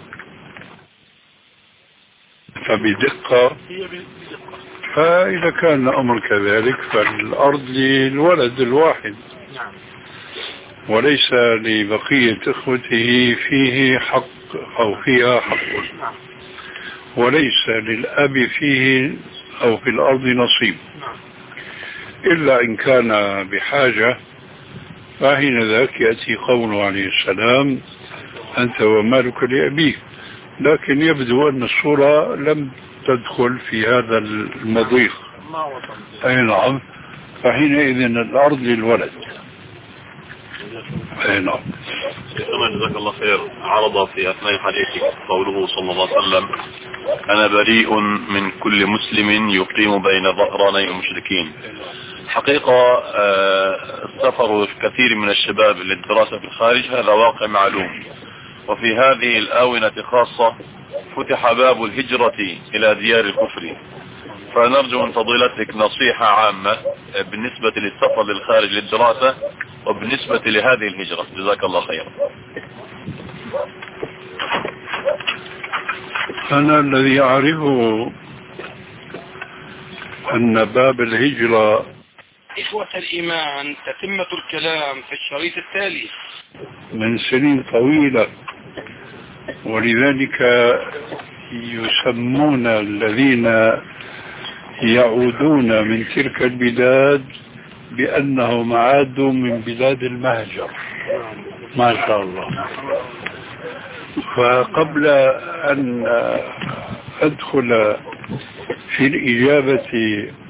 فبدقة هي بدقة. فإذا كان الأمر كذلك فالأرض للولد الواحد. نعم. وليس لبقية إخوته فيه حق أو فيها حق. نعم. وليس للأب فيه أو في الأرض نصيب. نعم. إلا إن كان بحاجة، فحين ذاك يأتي قوله عليه السلام أنت ومالك لأبيك. لكن يبدو أن الصورة لم تدخل في هذا المضيق. ما وصل. أي نعم. فحينئذ الأرض للولد. أي نعم. جزاك الله خير. عرض في أثناء حديثك قوله صلى الله عليه وسلم أنا بريء من كل مسلم يقيم بين ظهراني المشركين. حقيقة السفر كثير من الشباب للدراسة في الخارج هذا واقع معلوم، وفي هذه الآونة خاصة فتح باب الهجرة إلى ديار الكفر، فنرجو من فضيلتك نصيحة عامة بالنسبة للسفر للخارج للدراسة وبالنسبة لهذه الهجرة. جزاك الله خيرا. أنا الذي أعرفه أن باب الهجرة. إخوة الإيمان، تتمة الكلام في الشريط التالي. من سنين طويلة، ولذلك يسمون الذين يعودون من تلك البلاد بأنهم عادوا من بلاد المهجر. ما شاء الله. فقبل أن أدخل في الإجابة